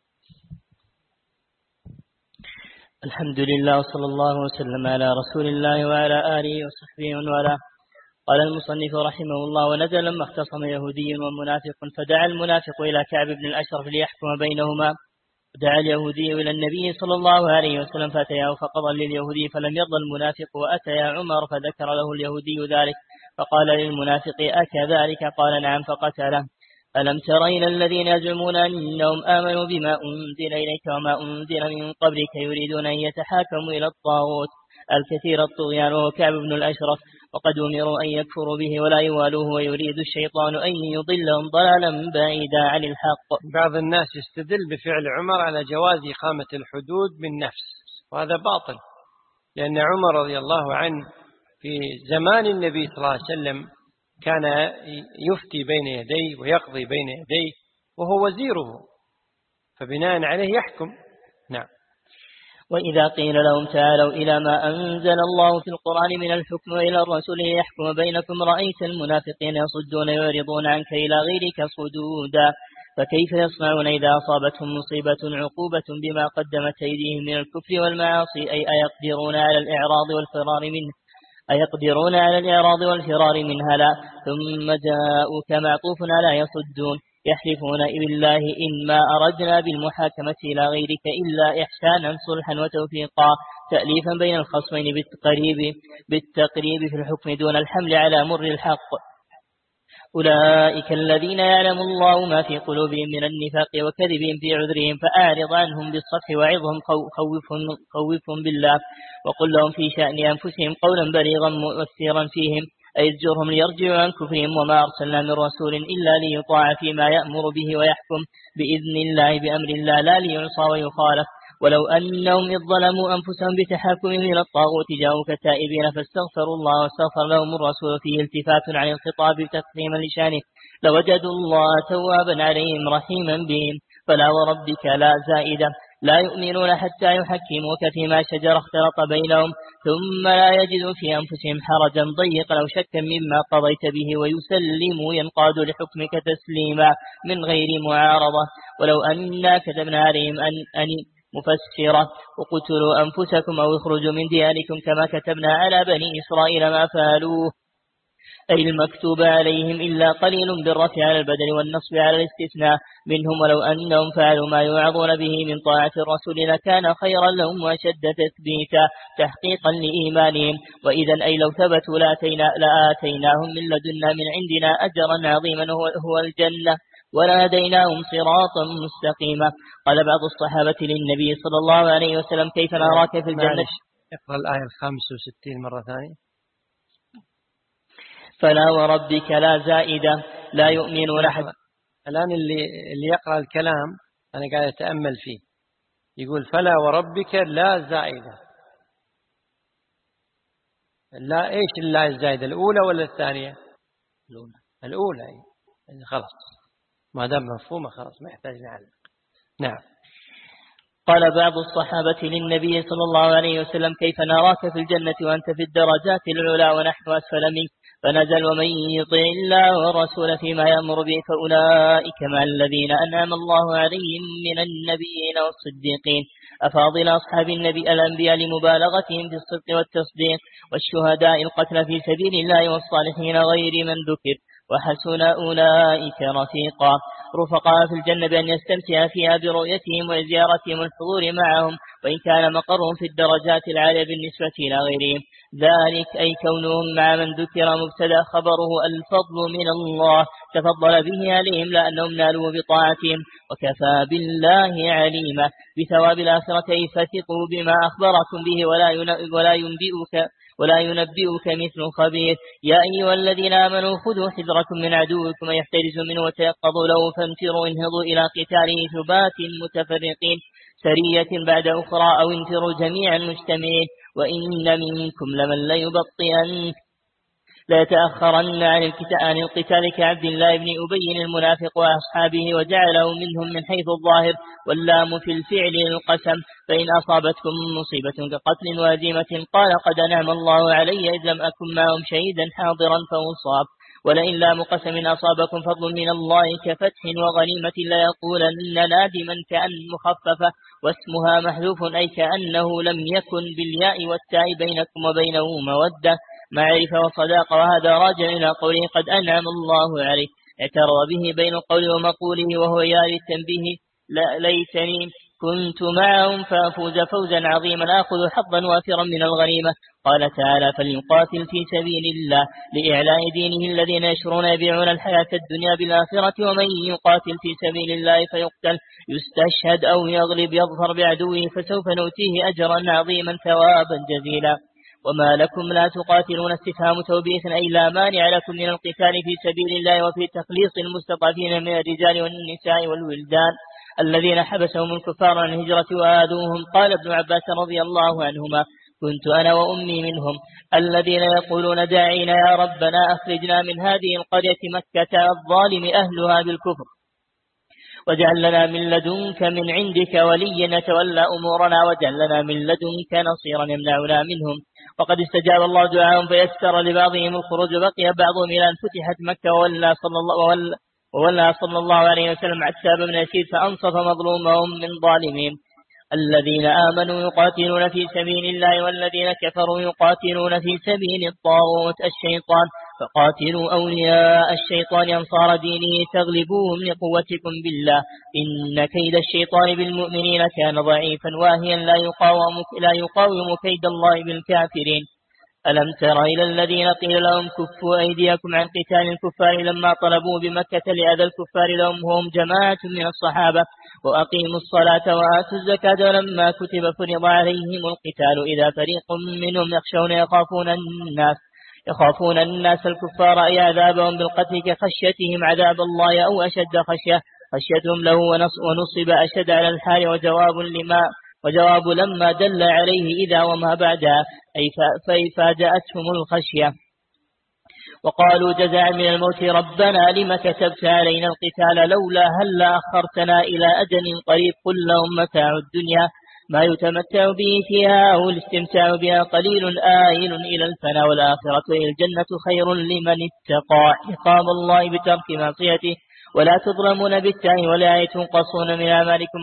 الحمد لله وصلى الله وسلم على رسول الله وعلى آله وصحبه ومن والاه. قال المصنف رحمه الله: ونزل لما اختصم يهودي ومنافق فدعا المنافق إلى كعب بن الأشرف ليحكم بينهما. دعا اليهودي إلى النبي صلى الله عليه وسلم فأتياه فقضى لليهودي فلم يرضى المنافق وأتيا عمر فذكر له اليهودي ذلك فقال للمنافق أكذلك؟ قال نعم فقتله. ألم تر إلى الذين يزعمون أنهم آمنوا بما أنزل إليك وما أنزل من قبلك يريدون أن يتحاكموا إلى الطاغوت الكثير الطغيان وهو كعب بن الأشرف وقد أمروا أن يكفروا به ولا يوالوه ويريد الشيطان أن يضلهم ضلالا بعيدا عن الحق. بعض الناس يستدل بفعل عمر على جواز إقامة الحدود بالنفس، وهذا باطل، لأن عمر رضي الله عنه في زمان النبي صلى الله عليه وسلم كان يفتي بين يديه ويقضي بين يديه وهو وزيره، فبناء عليه يحكم. نعم. وإذا قيل لهم تعالوا إلى ما أنزل الله في القرآن من الحكم وإلى الرسول يحكم بينكم رأيت المنافقين يصدون ويعرضون عنك إلى غيرك صدودا. فكيف يصنعون إذا أصابتهم مصيبة عقوبة بما قدمت أيديهم من الكفر والمعاصي أي أيقدرون على الإعراض والفرار منها لا ثم جاءوك معطوف على يصدون يحلفون بالله إن ما أردنا بالمحاكمة إلى غيرك إلا إحسانا صلحا وتوفيقا تأليفا بين الخصمين بالتقريب في الحكم دون الحمل على مر الحق. أولئك الذين يعلم الله ما في قلوبهم من النفاق وكذبهم في عذرهم فأعرض عنهم بالصفح وعظهم خوفهم بالله وقل لهم في شأن أنفسهم قولا بليغا مؤثرا فيهم أي ازجرهم ليرجعوا عن كفرهم وما أرسلنا من رسول إلا ليطاع فيما يأمر به ويحكم بإذن الله بأمر الله لا ليعصى ويخالف. ولو أنهم إذ ظلموا أنفسهم بتحاكمهم إلى الطاغوت جاءوك تائبين فاستغفروا الله واستغفر لهم الرسول فيه التفات عن الخطاب تكريما لشانه لوجدوا الله توابا عليهم رحيما بهم. فلا وربك لا زائدة لا يؤمنون حتى يحكموك فيما شجر اختلط بينهم ثم لا يجدوا في أنفسهم حرجا ضيقا أو شكا مما قضيت به ويسلموا ينقاد لحكمك تسليما من غير معارضة. ولو أننا كتبنا عليهم أن مفسرة وقتلوا أنفسكم أو اخرجوا من دياركم كما كتبنا على بني إسرائيل ما فعلوه أي المكتوب عليهم إلا قليل بالرفع على البدل والنصب على الاستثناء منهم. ولو أنهم فعلوا ما يوعظون به من طاعة الرسول لكان خيرا لهم وأشد تثبيتا تحقيقا لإيمانهم. وإذا أي لو ثبتوا لآتيناهم من لدنا من عندنا أجرا عظيما هو الجنة ولهديناهم صراطا مستقيما. قال بعض الصحابة للنبي صلى الله عليه وسلم كيف نراك في الجنة؟ اقرأ الآية 65 مرة ثانية. فلا وربك لا زائدة لا يؤمنون حتى. الآن اللي يقرأ الكلام أنا قاعد أتأمل فيه، يقول فلا وربك لا زائدة، لا، إيش اللا الزائدة، الأولى ولا الثانية؟ الأولى يعني خلاص، ما دام مفهومة خلاص ما يحتاج نعلم. نعم. قال بعض الصحابة للنبي صلى الله عليه وسلم: كيف نراك في الجنة وأنت في الدرجات العلى ونحن أسفل منك؟ فنزل: ومن يطع الله والرسول فيما يأمر به فأولئك مع الذين أنعم الله عليهم من النبيين والصديقين. أفاضل أصحاب النبي الأنبياء لمبالغتهم في الصدق والتصديق، والشهداء القتل في سبيل الله، والصالحين غير من ذكر، وحسن أولئك رفيقا. رفقاء في الجنة بأن يستمتع فيها برؤيتهم وزيارتهم والحضور معهم، وإن كان مقرهم في الدرجات العالية بالنسبة إلى غيرهم. ذلك أي كونهم مع من ذكر مبتدأ خبره الفضل من الله تفضل به عليهم، لأنهم نالوا بطاعتهم، وكفى بالله عليما بثواب الآخرة. فثقوا بما أخبركم به ولا ينبئك مثل خبير. يا أيها الذين آمنوا خذوا حذركم من عدوكم ويحترزوا منه وتيقظوا له، فانفروا انهضوا إلى قتاله ثبات متفرقين سرية بعد أخرى، أو انفروا جميعا مجتمعين. وإن منكم لمن ليبطئن ليتأخرن عن القتال كعبد الله بن أبي المنافق وأصحابه، وجعله منهم من حيث الظاهر، واللام في الفعل للقسم. فإن أصابتكم مصيبة كقتل وهزيمة قال: قد أنعم الله علي إذ لم أكن معهم شهيدا حاضرا فأصاب. ولئن لام قسم أصابكم فضل من الله كفتح وغنيمة ليقولن نادما كأن مخففة واسمها محذوف، أي كأنه لم يكن بالياء والتاء بينكم وبينه مودة معرفة وصداقة. وهذا راجع إلى قوله: قد أنعم الله عليه، اعترض به بين القول ومقوله، وهو يا للتنبيه: ليتني كنت معهم فأفوز فوزا عظيما آخذ حظا وافرا من الغنيمة. قال تعالى: فليقاتل في سبيل الله لإعلاء دينه الذين يبيعون الحياة الدنيا بالآخرة، ومن يقاتل في سبيل الله فيقتل يستشهد أو يغلب يظفر بعدوه فسوف نؤتيه أجرا عظيما ثوابا جزيلا. وما لكم لا تقاتلون؟ استفهام توبيخ، أي لا مانع لكم من القتال في سبيل الله، وفي تخليص المستضعفين من الرجال والنساء والولدان الذين حبسهم الكفار عن الهجرة وآذوهم. قال ابن عباس رضي الله عنهما: كنت أنا وأمي منهم الذين يقولون: داعين يا ربنا أخرجنا من هذه القرية مكة الظالم أهلها بالكفر، واجعل لنا من لدنك من عندك وليا يتولى أمورنا، واجعل لنا من لدنك نصيرا يمنعنا منهم. وقد استجاب الله دعاهم فيسر لبعضهم الخروج، وبقي بعضهم إلى أن فتحت مكة، وولى صلى الله عليه وسلم عتاب بن يسير فأنصف مظلومهم من ظالمهم. الذين آمنوا يقاتلون في سبيل الله، والذين كفروا يقاتلون في سبيل الطاغوت الشيطان، فقاتلوا أولياء الشيطان أنصار دينه تغلبوهم لقوتكم بالله، إن كيد الشيطان بالمؤمنين كان ضعيفا واهيا لا يقاوم كيد الله بالكافرين. ألم تر إلى الذين قيل لهم: كفوا أيديكم عن قتال الكفار، لما طلبوا بمكة لأذى الكفار لهم هم جماعة من الصحابة، وأقيموا الصلاة وآتوا الزكاة، ولما كتب فرض عليهم القتال إذا فريق منهم يخافون الناس الكفار أي عذابهم بالقتل كخشيتهم عذاب الله أو أشد خشيتهم له، ونصب أشد على الحال، وجواب لما دل عليه إذا وما بعدها، أي فاجأتهم الخشية. وقالوا جزاء من الموت: ربنا لم كتبت علينا القتال لولا هلا أخرتنا إلى أجل قريب. قل لهم متاع الدنيا ما يتمتع به فيها، والاستمتاع بها قليل آيل إلى الفناء، والآخرة إلى الجنة خير لمن اتقى. عقاب الله بترك معصيته، ولا تظلمون بالتعي، ولا تنقصون من أعمالكم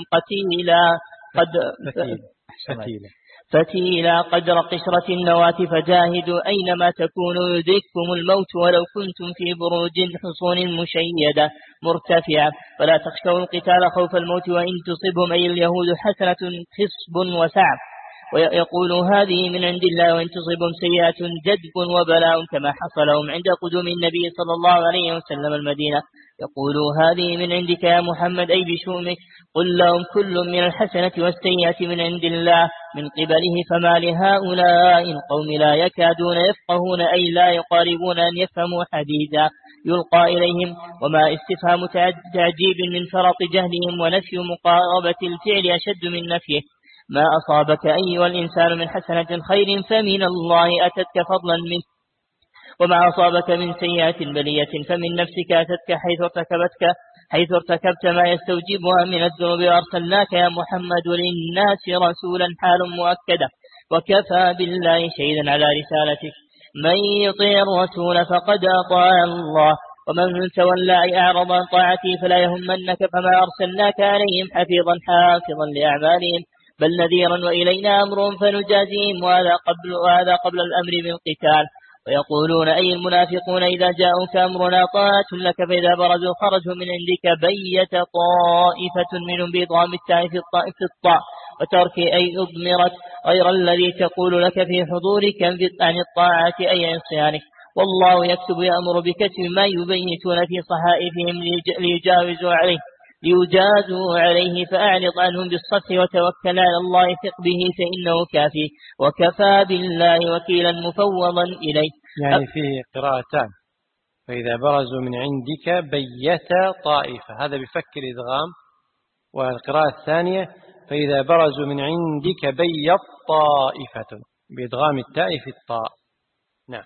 فتيلا قدر قشرة النواة، فجاهدوا أينما تكونوا يدرككم الموت ولو كنتم في بروج حصون مشيدة مرتفعة. فلا تخشوا القتال خوف الموت، وإن تصبهم أي اليهود حسنة خصب وسعب ويقولوا هذه من عند الله، وإن تصبهم سيئة جدب وبلاء، كما حصلهم عند قدوم النبي صلى الله عليه وسلم المدينة. يقولوا هذه من عندك يا محمد أي بشؤمك. قل لهم كل من الحسنة والسيئة من عند الله من قبله، فما لهؤلاء القوم لا يكادون يفقهون أي لا يقاربون أن يفهموا حديثا يلقى إليهم. وما استفهام تعجيب من فرط جهلهم، ونفي مقاربة الفعل أشد من نفيه، ما أصابك أيها الإنسان من حسنة خير فمن الله أتتك فضلا منه، وما أصابك من سيئة بلية فمن نفسك أتتك حيث ارتكبت ما يستوجبها من الذنوب. وأرسلناك يا محمد للناس رسولا حال مؤكدة، وكفى بالله شهيدا على رسالتك. من يطيع الرسول فقد أطاع الله، ومن تولى أي أعرض عن طاعته فلا يهمنك فما أرسلناك عليهم حافظا لأعمالهم، بل نذيرا وإلينا أمرهم فنجازيهم. وهذا قبل الأمر بالقتال. ويقولون أي المنافقون إذا جاءوك أمرنا طاعة لك فإذا برزوا خرجوا من عندك بيت طائفة منهم بإضغام التاء في الطاء وترك أي أضمرت غير الذي تقول لك في حضورك عن الطاعة أي عصيانك. والله يكتب يأمر بكتب ما يبيتون في صحائفهم ليجازوا عليه فأعرض عنهم بالصف وتوكل على الله ثق به فإنه كافي، وكفى بالله وكيلا مفوضا إليه. يعني فيه قراءتان، فإذا برزوا من عندك بيت طائفة، هذا بفك الإدغام. والقراءة الثانية فإذا برزوا من عندك بيت طائفة بإدغام التاء في الطاء. نعم.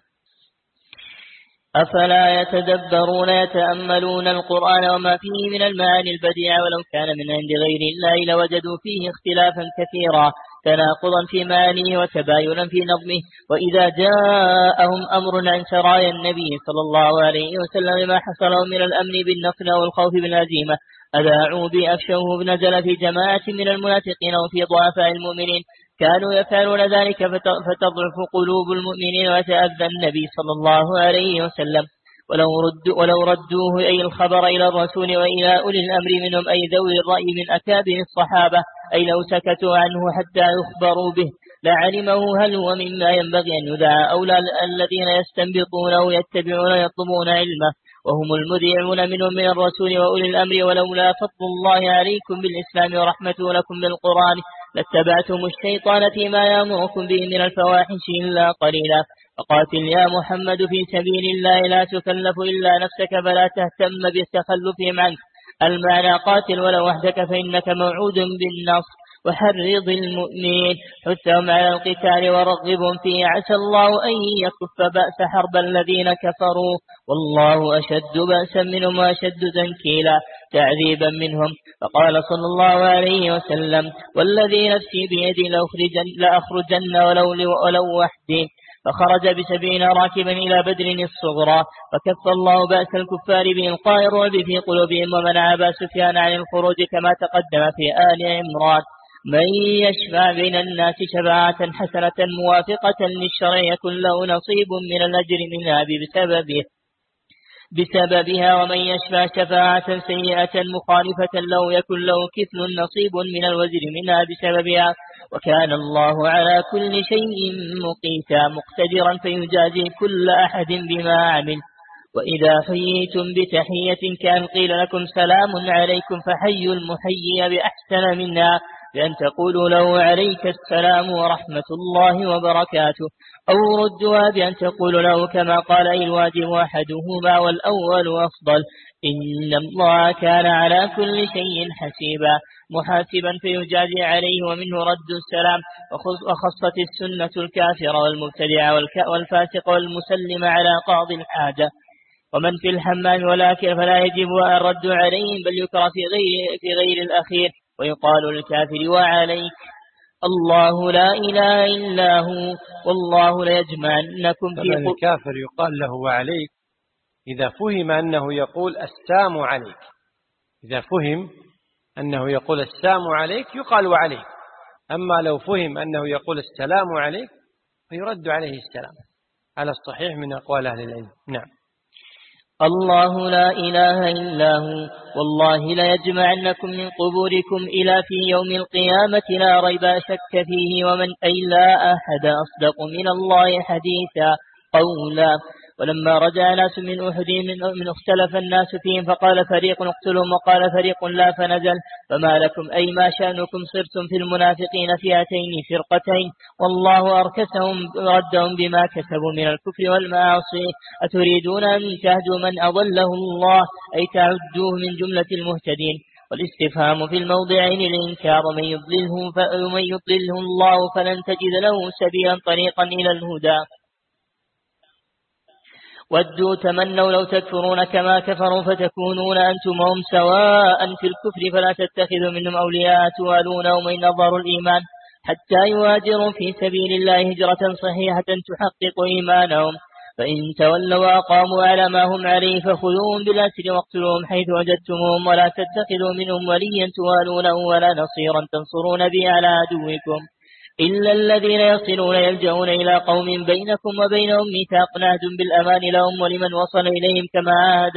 أفلا يتأملون القرآن وما فيه من المعاني البديعة ولو كان من عند غير الله لوجدوا فيه اختلافا كثيرا تناقضا في معانيه وتباينا في نظمه. وإذا جاءهم أمر عن سرايا النبي صلى الله عليه وسلم ما حصلهم من الأمن بالنصر والخوف بالهزيمة أذاعوا بأفشوه نزل في جماعة من المنافقين وفي ضعفاء المؤمنين كانوا يفعلون ذلك فتضعف قلوب المؤمنين ويتأذى النبي صلى الله عليه وسلم. ولو ردوه أي الخبر إلى الرسول وإلى أولي الأمر منهم أي ذوي الرأي من أكابر الصحابة أي لو سكتوا عنه حتى يخبروا به لعلمه هل هو مما ينبغي أن يدعى أولى الذين يستنبطونه يتبعون يطلبون علمه وهم المذيعون منهم من الرسول وأولي الأمر. ولولا فضل الله عليكم بالإسلام ورحمته لكم بالقرآن لاتبعتم الشيطان فيما يأمركم به من الفواحش إلا قليلا. فقاتل يا محمد في سبيل الله لا تكلف إلا نفسك فلا تهتم بالتخلف عنك. المعنى قاتل ولو وحدك فإنك موعود بالنصر. وحرض المؤمنين حثهم على القتال ورغبهم فيه عسى الله أن يكف بأس حرب الذين كفروا والله أشد بأسا منهم وأشد تنكيلا تعذيبا منهم. فقال صلى الله عليه وسلم والذي نفسي بيدي لأخرجن ولو وحدي. فخرج ب70 راكبا إلى بدر الصغرى فكف الله بأس الكفار بإلقاء الرعب في قلوبهم ومنع أبا سفيان عن الخروج كما تقدم في آل عمران. من يشفع بين الناس شفاعة حسنة موافقة للشرع يكن له نصيب من الأجر منها بسببها ومن يشفع شفاعة سيئة مخالفة له يكن له كفل نصيب من الوزر منها بسببها وكان الله على كل شيء مقيتا مقتدرا فيجازي كل أحد بما عمل. وإذا حييتم بتحية كان قيل لكم سلام عليكم فحيوا المحيي بأحسن منها بأن تقولوا له عليك السلام ورحمة الله وبركاته أو ردوا بأن تقولوا له كما قال أي الواجب أحدهما والأول أفضل. إن الله كان على كل شيء حسيبا محاسبا فيجازي عليه ومنه رد السلام. وخصت السنة الكافر والمبتدع والفاسق والمسلم على قاضي الحاجة ومن في الحمام ولكن فلا يجب الرد عليهم بل يكره في غير الأخير ويقال للكافر وعليك الله لا إله إلا هو والله ليجمعنكم في الكافر يقال له وعليك إذا فهم أنه يقول السلام عليك. إذا فهم أنه يقول السلام عليك يقال وعليك. أما لو فهم أنه يقول السلام عليك فيرد عليه السلام على الصحيح من أقوال أهل العلم. نعم. الله لا إله إلا هو والله ليجمعنكم من قبوركم إلى في يوم القيامة لا ريب شك فيه ومن أي لا أحد أصدق من الله حديثا قولا. ولما رجع ناس من أحد من اختلف الناس فيهم فقال فريق اقتلهم وقال فريق لا فنزل فما لكم أي ما شأنكم صرتم في المنافقين فئتين فرقتين والله أركسهم ردهم بما كسبوا من الكفر والمعاصي. أتريدون أن تهدوا من أضله الله أي تعدوه من جملة المهتدين والاستفهام في الموضعين الإنكار ومن يضلله الله فلن تجد له سبيلا طريقا إلى الهدى. ودوا تمنوا لو تكفرون كما كفروا فتكونون أنتم وهم سواء في الكفر فلا تتخذوا منهم أولياء توالونهم إن أظهروا الإيمان حتى يهاجروا في سبيل الله هجرة صحيحة تحقق إيمانهم، فإن تولوا وأقاموا على ما هم عليه فخذوهم بالأسر واقتلوهم حيث وجدتموهم ولا تتخذوا منهم وليا توالونه ولا نصيرا تنصرون به على عدوكم إلا الذين يصلون يلجؤون إلى قوم بينكم وبينهم ميثاق عهد بالأمان لهم ولمن وصل إليهم كما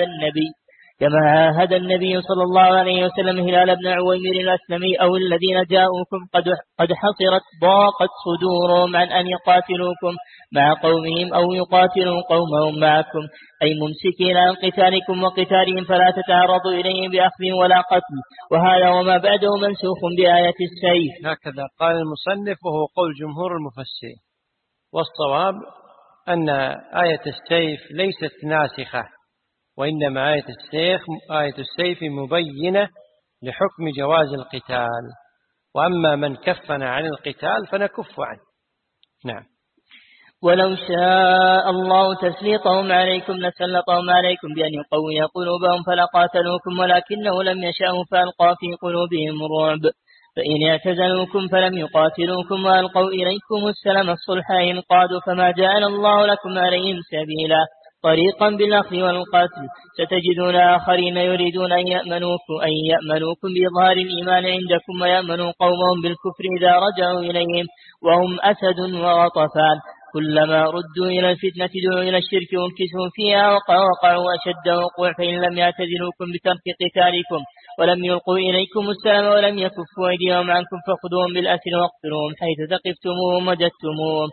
عاهد النبي صلى الله عليه وسلم هلال بن عويمر الأسلمي أو الذين جاءوكم قد حصرت ضاقت صدورهم عن أن يقاتلوكم مع قومهم أو يقاتلوا قومهم معكم، أي ممسكين عن قتالكم وقتالهم فلا تتعرضوا إليهم بأخذ ولا قتل، وهذا وما بعده منسوخ بآية السيف. هكذا قال المصنف وهو قول جمهور المفسرين، والصواب أن آية السيف ليست ناسخة، وإنما آية السيف مبينة لحكم جواز القتال، وأما من كفنا عن القتال فنكف عنه. نعم. ولو شاء الله تسليطهم عليكم لسلطهم عليكم بأن يقوي قلوبهم فلقاتلوكم ولكنه لم يشاءوا فألقى في قلوبهم الرعب، فإن اعتزلوكم فلم يقاتلوكم وألقوا إليكم السلام الصلح إن قادوا فما جعل الله لكم عليهم سبيلا طريقا بالأخذ والقتل. ستجدون آخرين يريدون أن يأمنوكم بإظهار الإيمان عندكم ويأمنوا قومهم بالكفر إذا رجعوا إليهم وهم أسد وغطفان، كلما ردوا إلى الفتنة دعوا إلى الشرك وانكسوا فيها وقعوا أشد وقوع، فإن لم يعتزلوكم بترك قتالكم ولم يلقوا إليكم السلام ولم يكفوا أيديهم عنكم فخذوهم بالأسر واقتلوهم حيث ثقفتموهم وجدتموهم،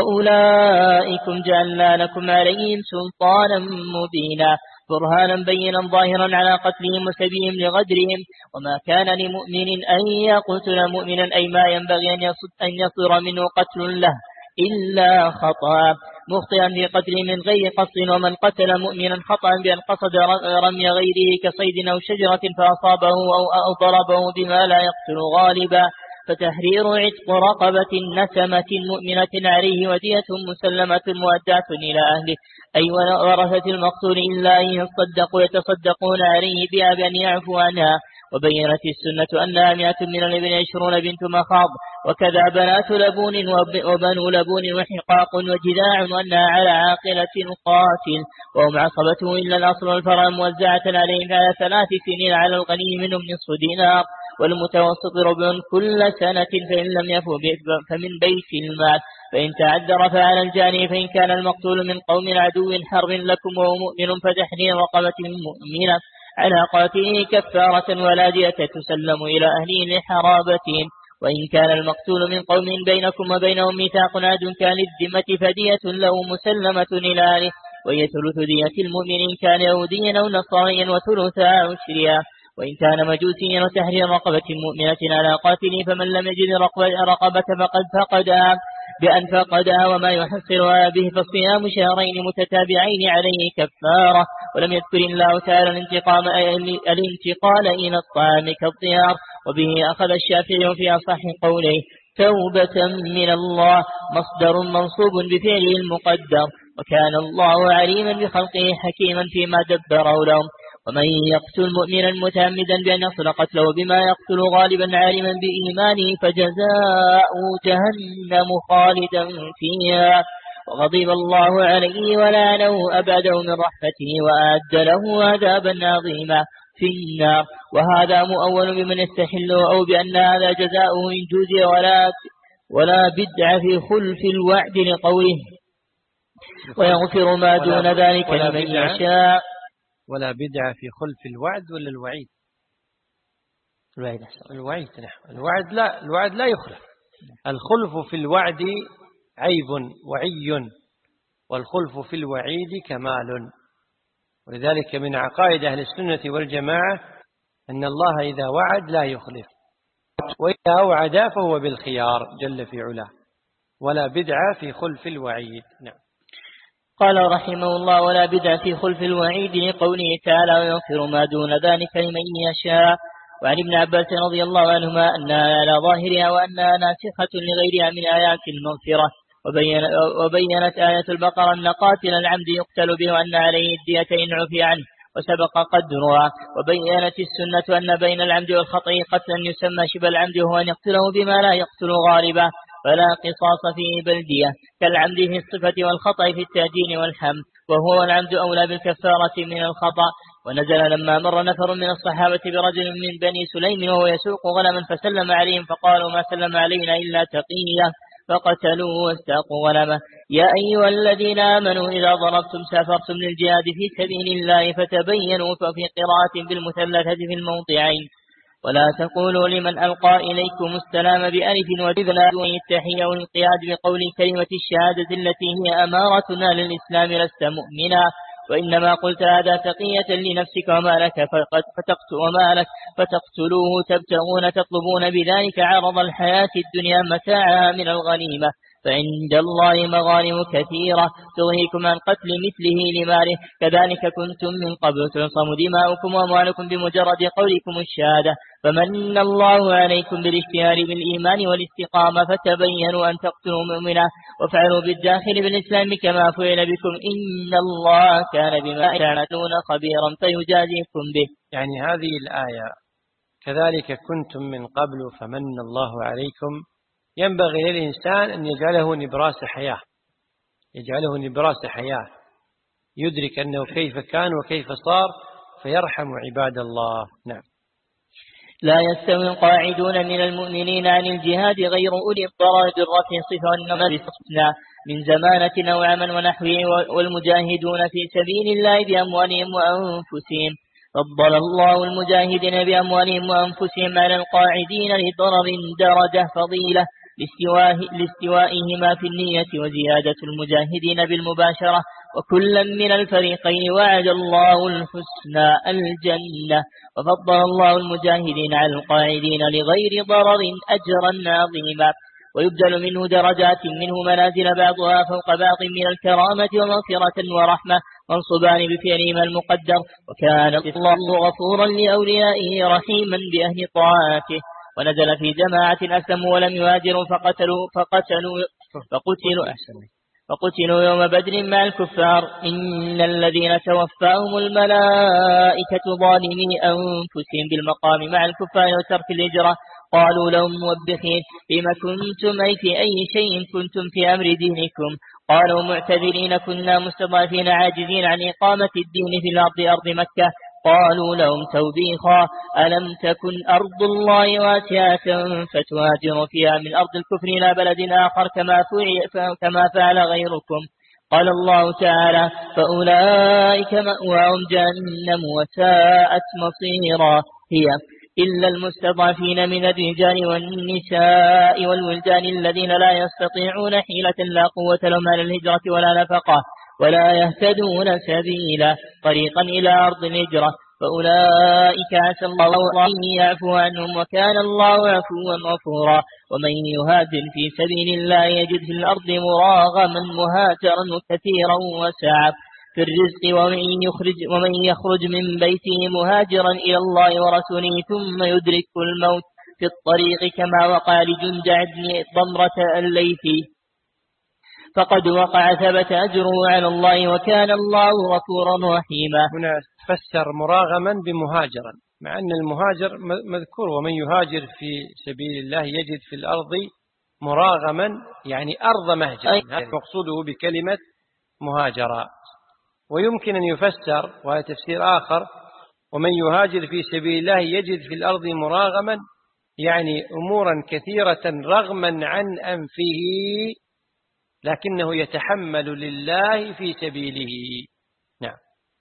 وأولئكم جعلنا لكم عليهم سلطانا مبينا برهانا بينا ظاهرا على قتلهم وسبيهم لغدرهم، وما كان لمؤمن أن يقتل مؤمنا أي ما ينبغي أن يصدر منه قتل له إلا خطأ مخطئا في قتله من غير قصد، ومن قتل مؤمنا خطأ بأن قصد رمي غيره كصيد أو شجرة فأصابه أو ضربه بما لا يقتل غالبا فتحرير عتق رقبة نسمة مؤمنة عليه ودية مسلمة مؤداة إلى أهله أي ورثة المقتول إلا أن يتصدقون عليه بها بأن يعفو عنها. وبينت السنة أنها 100 من الابن 20 بنت مخاض، وكذا بنات لبون وبنو لبون وحقاق وجذاع، وأنها على عاقلة القاتل وهم عصبته إلا الأصل والفرع موزعة عليهم على 3 سنين على الغني منهم نصف دينار والمتوسط ربع كل سنة، فإن لم يفوا فمن بيت المال، فإن تعذر فعلى الجاني، فإن كان المقتول من قوم عدو حرب لكم وهو مؤمن فتحرير رقبة مؤمنة على قاتله كفارة ولا دية تسلم إلى أهله لحرابتهم، وإن كان المقتول من قوم بينكم وبينهم ميثاق عهد كان الذمة فدية له مسلمة إلى أهله، وهي ثلث دية المؤمن إن كان يهوديا أو نصرانيا وثلث عشرها، وإن كان مجوسيا وتحرير رقبة مؤمنة على قاتله، فمن لم يجد رقبة فقد فقدها بأن فقدها وما يحصلها به فالصيام شهرين متتابعين عليه كفارة. ولم يذكر الله تعالى الانتقال إلى الطعام كالطيار، وبه أخذ الشافعي في أصح قوله توبة من الله مصدر منصوب بفعله المقدر، وكان الله عليما بخلقه حكيما فيما دبره لهم. ومن يقتل مؤمنا متعمدا بأن يصل قتله بما يقتل غالبا عالما بإيمانه فجزاؤه جهنم خالدا فيها وغضب الله عليه ولعنه أبعده من رحمته وأعد له عذابا عظيما في النار. وهذا مؤول بمن يستحله أو بأن هذا جزاؤه إن جزي ولا بدع في خلف الوعد لقوله ويغفر ما دون ذلك لمن يشاء. ولا بدعة في خلف الوعد ولا الوعيد؟ الوعيد نعم. الوعد لا يخلف. الخلف في الوعد عيب وعي، والخلف في الوعيد كمال. ولذلك من عقائد أهل السنة والجماعة أن الله إذا وعد لا يخلف، وإذا أوعد فهو بالخيار جل في علاه. ولا بدعة في خلف الوعيد. نعم. قال رحمه الله ولا بدعة في خلف الوعيد لقوله تعالى ويغفر ما دون ذلك لمن يشاء. وعن ابن عباس رضي الله عنهما أنها على ظاهرها وأنها ناسخة لغيرها من آيات المغفرة. وبينت آية البقرة أن قاتل العمد يقتل به وأن عليه الدية إن عفي عنه وسبق قدرها. وبينت السنة أن بين العمد والخطأ قتلا يسمى شبه العمد وهو أن يقتله بما لا يقتل غالبا فلا قصاص فيه بلدية كالعمد في الصفة والخطأ في التعجين والحمد وهو العمد أولى بالكفارة من الخطأ. ونزل لما مر نفر من الصحابة برجل من بني سليم وهو يسوق غنما فسلم عليهم فقالوا ما سلم علينا إلا تقية فقتلوه واستاقوا غنمه. يا أيها الذين آمنوا إذا ضربتم سافرتم للجهاد في سبيل الله فتبينوا ففي قراءة بالمثلثة في الموضعين. ولا تقولوا لمن ألقى إليكم السلام بألف وإذلا دون التحية والانقياد بقول كلمة الشهادة التي هي أمارتنا للإسلام لست مؤمنا وإنما قلت هذا تقية لنفسك ومالك فتقتلوه تبتغون تطلبون بذلك عرض الحياة الدنيا متاعها من الغنيمة فعند الله مغانم كثيرة تغنيكم عن قتل مثله لماله كذلك كنتم من قبل تعصم دماؤكم وأموالكم بمجرد قولكم الشهادة فمن الله عليكم بالاجتهاد بالإيمان والاستقامة فتبينوا أن تقتلوا مؤمنا وفعلوا بالداخل بالإسلام كما فعل بكم إن الله كان بما تعملون خبيرا فيجازيكم به. يعني هذه الآية كذلك كنتم من قبل فمن الله عليكم ينبغي للإنسان أن يجعله نبراس حياة يدرك أنه كيف كان وكيف صار فيرحم عباد الله. نعم. لا يستوي القاعدون من المؤمنين عن الجهاد غير أولي الضرر بالرفع صفة والنمر من زمانة أو عمل ونحوه والمجاهدون في سبيل الله بأموالهم وأنفسهم فضل الله المجاهدين بأموالهم وأنفسهم على القاعدين لضرر درجة فضيلة لاستوائهما في النية وزيادة المجاهدين بالمباشرة وكلا من الفريقين وعد الله الحسنى الجنة وفضل الله المجاهدين على القاعدين لغير ضرر أجرا عظيما ويبدل منه درجات منه منازل بعضها فوق بعض من الكرامة ومغفرة ورحمة منصبان بفعلهما المقدر وكان الله غفورا لأوليائه رحيما بأهل طاعته. ونزل في جماعة أسلموا ولم يهاجروا فقتلوا يوم بدر مع الكفار إن الذين توفاهم الملائكة ظالمي أنفسهم بالمقام مع الكفار وترك الهجرة قالوا لهم موبخين بما كنتم أي في أي شيء كنتم في أمر دينكم قالوا معتذرين كنا مستضعفين عاجزين عن إقامة الدين في الأرض أرض مكة قالوا لهم توبيخا ألم تكن أرض الله واسعة فتهاجروا فيها من أرض الكفر إلى بلد آخر كما فعل غيركم قال الله تعالى فأولئك مأواهم جهنم وساءت مصيرا هي إلا المستضعفين من الرجال والنساء والولدان الذين لا يستطيعون حيلة لا قوة لهم على الهجرة ولا نفقة ولا يهتدون سبيلا طريقا إلى أرض الهجرة فأولئك عسى الله أن يعفو عنهم وكان الله عفوا غفورا ومن يهاجر في سبيل الله يجد في الأرض مراغما مهاجرا كثيرا وسعا في الرزق ومن يخرج من بيته مهاجرا إلى الله ورسوله ثم يدرك الموت في الطريق كما وقع لجندع بن ضمرة الليثي فقد وقع ثبت أجره على الله وكان الله غفورا رحيما. هنا فسر مراغما بمهاجرا مع أن المهاجر مذكور ومن يهاجر في سبيل الله يجد في الأرض مراغما يعني أرض مهجر هذا مقصوده بكلمة مهاجرة. ويمكن أن يفسر وهذا تفسير آخر ومن يهاجر في سبيل الله يجد في الأرض مراغما يعني أمورا كثيرة رغما عن أنفه لكنه يتحمل لله في سبيله. نعم.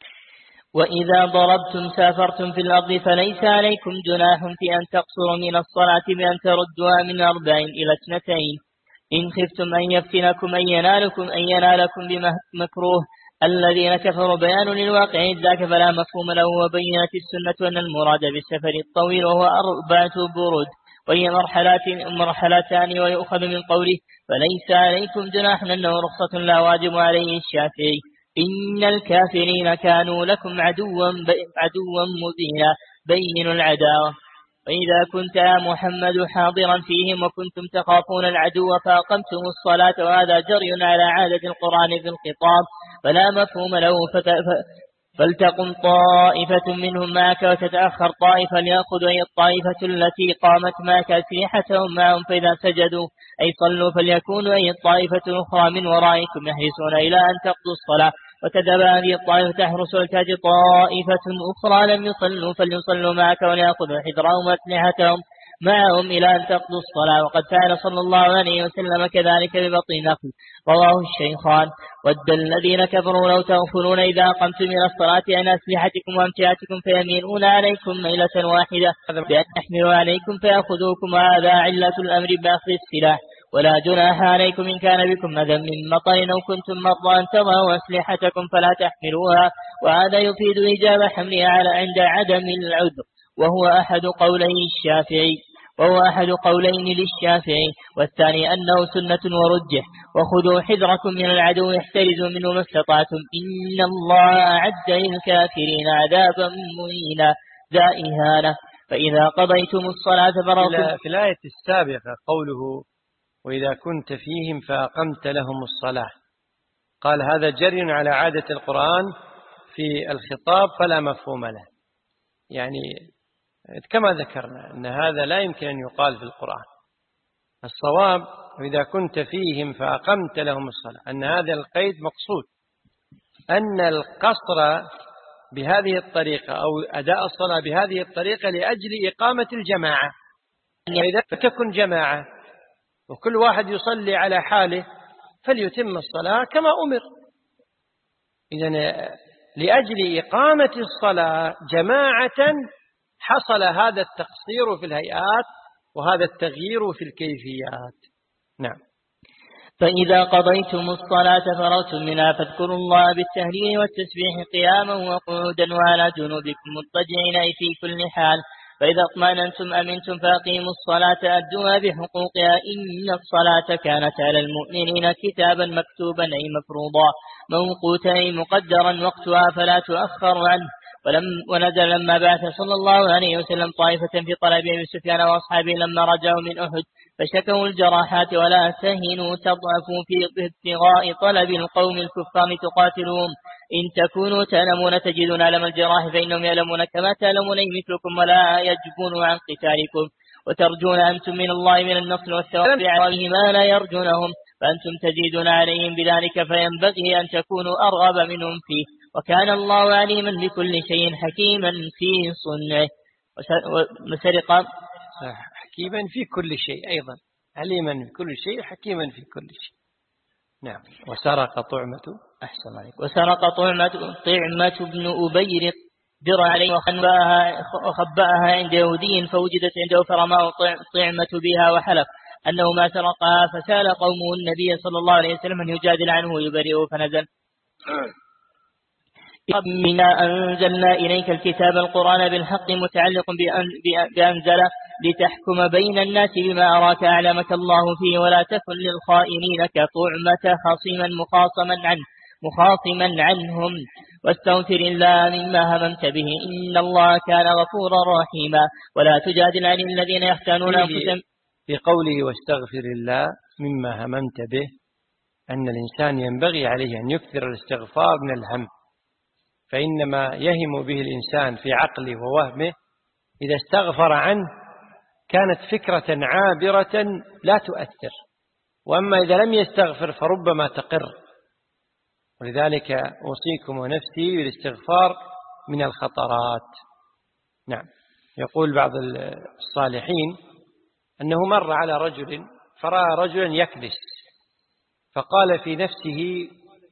وإذا ضربتم سافرتم في الأرض فليس عليكم جناح في أن تقصروا من الصلاة بأن تردوها من 4 إلى 2 إن خفتم أن يفتنكم أن ينالكم بمكروه الذين كفروا بيان للواقع ذاك فلا مفهوم له وبينت السنة أن المراد بالسفر الطويل وهو 4 برود وهي مرحلتان ويؤخذ من قوله فليس عليكم جناح أنه رخصة لا واجب عليه الشافعي إن الكافرين كانوا لكم عدوا مبينا بين العداوة وإذا كنت يا محمد حاضرا فيهم وكنتم تخافون العدو فأقمتم الصلاة وهذا جري على عادة القرآن في الخطاب فلا مفهوم له فلتقم طائفة منهم معك وتتأخر طائفة ليأخذوا أي الطائفة التي قامت معك أسلحتهم معهم فإذا سجدوا أي صلوا فليكونوا أي الطائفة الأخرى من ورائكم يحرسون إلى أن تقضوا الصلاة وتذهب هذه الطائفة تحرس ولتأتي طائفة أخرى لم يصلوا فليصلوا معك وليأخذوا حذرهم وأسلحتهم معهم إلى أن تقضوا الصلاة وقد فعل صلى الله عليه وسلم كذلك ببطن نخل رواه الشيخان. ود الذين كفروا لو تغفلون إذا قمتم إلى الصلاة عن أسلحتكم وأمتعتكم فيميلون عليكم ميلة واحدة بأن يحملوا عليكم فيأخذوكم وهذا علة الأمر بأخذ السلاح ولا جناح عليكم إن كان بكم أذى من مطر أو كنتم مرضى أن تضعوا أسلحتكم فلا تحملوها وهذا يفيد إجابة حملها عند عدم العذر وهو أحد قولين للشافعي والثاني أنه سنة ورجح وخذوا حذركم من العدو احترزوا منه ما استطعتم إن الله أعد للكافرين عذابا مهينا ذا إهانة فإذا قضيتم الصلاة فرغتم. في الآية السابقة قوله وإذا كنت فيهم فأقمت لهم الصلاة قال هذا جري على عادة القرآن في الخطاب فلا مفهوم له يعني كما ذكرنا أن هذا لا يمكن أن يقال في القرآن. الصواب وإذا كنت فيهم فأقمت لهم الصلاة أن هذا القيد مقصود أن القصر بهذه الطريقة أو أداء الصلاة بهذه الطريقة لأجل إقامة الجماعة إذا تكن جماعة وكل واحد يصلي على حاله فليتم الصلاة كما أمر. إذن لأجل إقامة الصلاة جماعة حصل هذا التقصير في الهيئات وهذا التغيير في الكيفيات. نعم. فإذا قضيتم الصلاة فرغتم منها فاذكروا الله بالتهليل والتسبيح قياما وقعودا وعلى جنوبكم مضطجعين أي في كل حال فإذا اطمأننتم أمنتم فأقيموا الصلاة أدوها بحقوقها إن الصلاة كانت على المؤمنين كتابا مكتوبا أي مفروضا موقوتا أي مقدرا وقتها فلا تؤخر عنه. ونزل لما بعث صلى الله عليه وسلم طائفة في طلب أبي سفيان وأصحابه لما رجعوا من أحد فشكوا الجراحات ولا تهنوا تضعفوا في ابتغاء طلب القوم الكفار تقاتلهم إن تكونوا تعلمون تجدون ألم الجراح فإنهم يعلمون كما تعلمون مثلكم ولا يجبون عن قتالكم وترجون أنتم من الله من النصر والثواب عليه ما لا يرجونهم فأنتم تزيدون عليهم بذلك فينبغي أن تكونوا أرغب منهم فيه وكان الله عليما بكل شيء حكيما في صنعه. وسرق حكيما في كل شيء أيضا عليما بكل شيء حكيما في كل شيء. نعم. وسرق طعمة أحسن عليك. وسرق طعمة بن أبي در عليه وخبأها عند يهودي فوجدت عنده فرماه طعمة بها وحلف أنه ما سرقها فسال قومه النبي صلى الله عليه وسلم أن يجادل عنه ويبرئه فنزل منا أنزلنا إليك الكتاب القرآن بالحق متعلق بأنزل لتحكم بين الناس بما أراك أعلمك الله فيه ولا تكن للخائنين كطعمة مخاصما عنهم واستغفر الله مما هممت به إن الله كان غفورا رحيما ولا تجادل عن الذين يختانون أنفسهم. في قوله واستغفر الله مما هممت به أن الإنسان ينبغي عليه أن يكثر الاستغفار من الهم فإنما يهم به الإنسان في عقله ووهمه إذا استغفر عنه كانت فكرة عابرة لا تؤثر وأما إذا لم يستغفر فربما تقر ولذلك أوصيكم ونفسي بالاستغفار من الخطرات. نعم. يقول بعض الصالحين أنه مر على رجل فرأى رجلا يكدس فقال في نفسه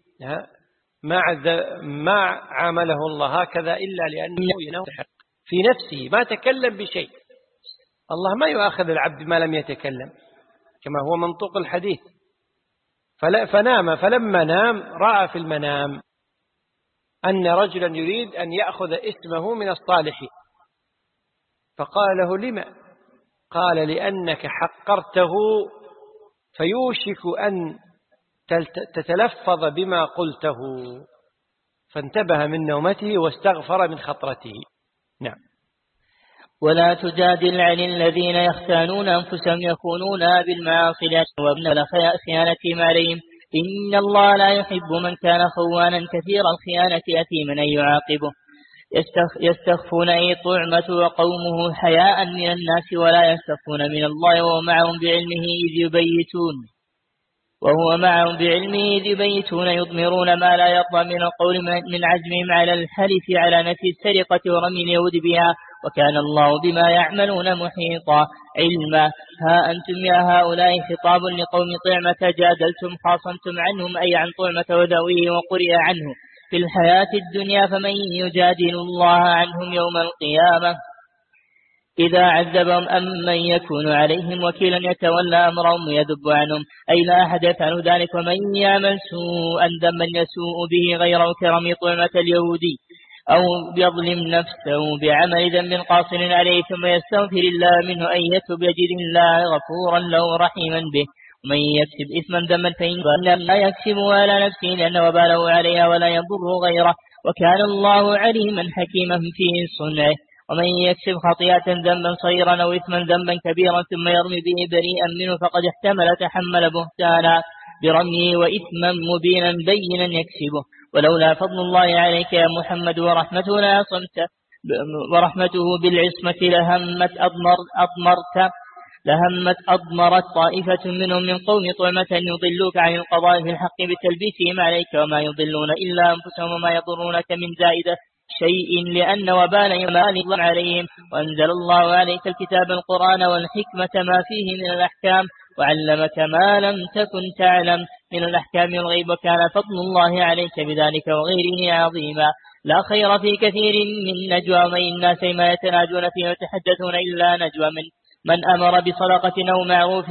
ما عامله الله هكذا إلا لأنه ينحق في نفسه ما تكلم بشيء. الله ما يؤاخذ العبد ما لم يتكلم كما هو منطوق الحديث. فنام فلما نام رأى في المنام أن رجلا يريد أن يأخذ اسمه من الصالحين فقال له لما؟ قال لأنك حقرته فيوشك أن تتلفظ بما قلته فانتبه من نومته واستغفر من خطرته. نعم. ولا تجادل عن الذين يختانون أنفسهم يكونون بالمعاصي وابن خيانتهم عليهم إن الله لا يحب من كان خوانا كثير الخيانة أثيما أن يعاقبه. يستخفون أي طعمة وقومه حياء من الناس ولا يستخفون من الله وهو معهم بعلمه إذ يبيتون يضمرون ما لا يرضى من القول من عزمهم على الحلف على نفي السرقة ورمي اليهود بها وكان الله بما يعملون محيطا علما. ها أنتم يا هؤلاء خطاب لقوم طعمة جادلتم خاصمتم عنهم أي عن طعمة وذويه وقرئ عنه في الحياة الدنيا فمن يجادل الله عنهم يوم القيامة إذا عذبهم أم من يكون عليهم وكيلا يتولى أمرهم ويذب عنهم أي لا أحد يفعل ذلك. ومن يعمل سوءا ذنبا يسوء به غيره كرمي طعمة اليهودي أو يظلم نفسه بعمل ذنب قاصر عليه ثم يستغفر الله منه أن يتوب يجد الله غفورا له رحيما به. ومن يكسب إثما ذنبا فإنما لا يكسبه على نفسه لأن وباله عليها ولا يضر غيره وكان الله عليما حكيما في صنعه. ومن يكسب خطيئة ذنبا صغيرا أو إثما ذنبا كبيرا ثم يرمي به بريئا منه فقد تحمل بهتانا برميه وإثما مبينا بينا يكسبه. ولولا فضل الله عليك يا محمد ورحمته بالعصمة لهمت أضمرت طائفة منهم من قوم طعمة يضلوك عن القضاء في الحق بتلبيسهم عليك وما يضلون إلا أنفسهم وما يضرونك من زائدة شيء لأن وبال يمال عليهم. وأنزل الله عليك الكتاب القرآن والحكمة ما فيه من الأحكام وعلمك ما لم تكن تعلم من الأحكام الغيب وكان فضل الله عليك بذلك وغيره عظيما. لا خير في كثير من نجوى من الناس ما يتناجون فيه ويتحدثون إلا نجوى من أمر بصدقة أو معروف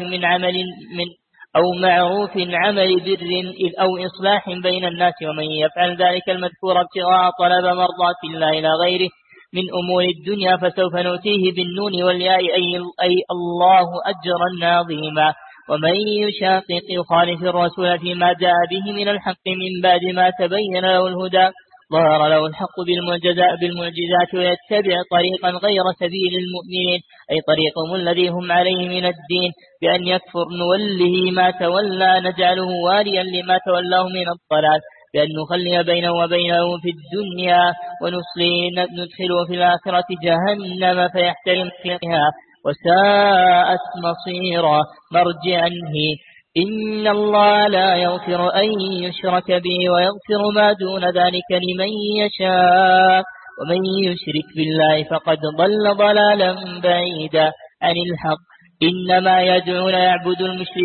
عمل بر أو إصلاح بين الناس. ومن يفعل ذلك المذكور ابتغاء طلب مرضات الله إلى غيره من أمور الدنيا فسوف نؤتيه بالنون والياء أي الله أجرا عظيما. ومن يشاقق يخالف الرسول فيما جاء به من الحق من بعد ما تبين له الهدى ظهر له الحق بالمعجزات ويتبع طريقا غير سبيل المؤمنين أي طريقهم الذي هم عليه من الدين بأن يكفر نوله ما تولى نجعله واليا لما تولاه من الضلال بأن نخلي بينه وبينه في الدنيا ندخله في الآخرة جهنم فيحترم فيها وساءت مصيرا مرجعا هي. إن الله لا يغفر أن يشرك به ويغفر ما دون ذلك لمن يشاء ومن يشرك بالله فقد ضل ضلالا بعيدا عن الحق. إنما يدعون يعبد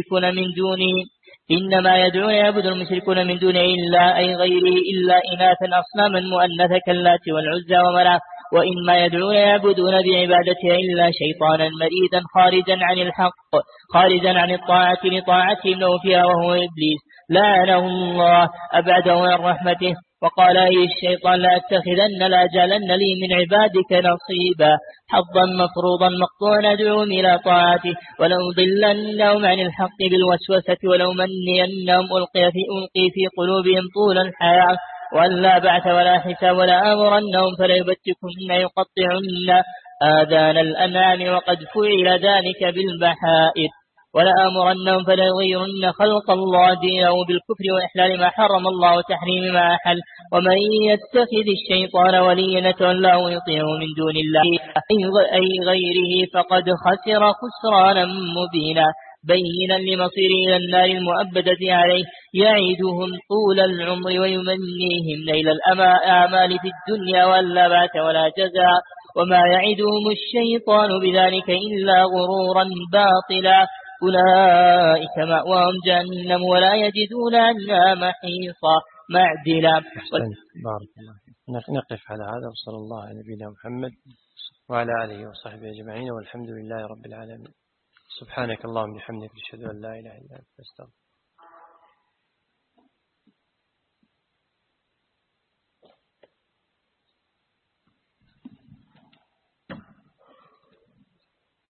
المشركون من دونه إلا أي غيره إلا إناثا أصناما مؤنثة كاللات والعزى ومناة وإنما يدعون يعبدون بعبادتها إلا شيطانا مريدا خارجا عن الحق خارجا عن الطاعة لطاعتهم له فيها وهو إبليس لعنه الله أبعده عن رحمته وقال أي الشيطان لا جعلن لي من عبادك نصيبا حظا مفروضا مقطوعا أدعوهم إلى طاعته ولو ضلنهم عن الحق بالوسوسة ولو منينهم ألقي في قلوبهم طول الحياة وأن لا بعث ولا حساب ولا أمرنهم فلا يبتكن يقطعن آذان الأنعام وقد فعل ذلك بالبحائر ولا أمرنهم فلا يغيرن خلق الله دينه بالكفر وإحلال ما حرم الله وتحريم ما أحل. ومن يتخذ الشيطان وليا يتولاه ويطيعه من دون الله أي غيره فقد خسر خسرانا مبينا بينا لمصير إلى النار المؤبدة عليه يعيدهم طول العمر ويمنيهم نيل الآمال في الدنيا وأن لا بعث ولا جزاء وما يعدهم الشيطان بذلك إلا غرورا باطلا أولئك مأواهم جهنم ولا يجدون عنها محيصا معدلا. بارك الله فيك. نقف على هذا وصلى الله على نبينا محمد وعلى آله وصحبه أجمعين والحمد لله رب العالمين. سبحانك اللهم وبحمدك أشهد أن لا إله إلا أنت أستغفرك.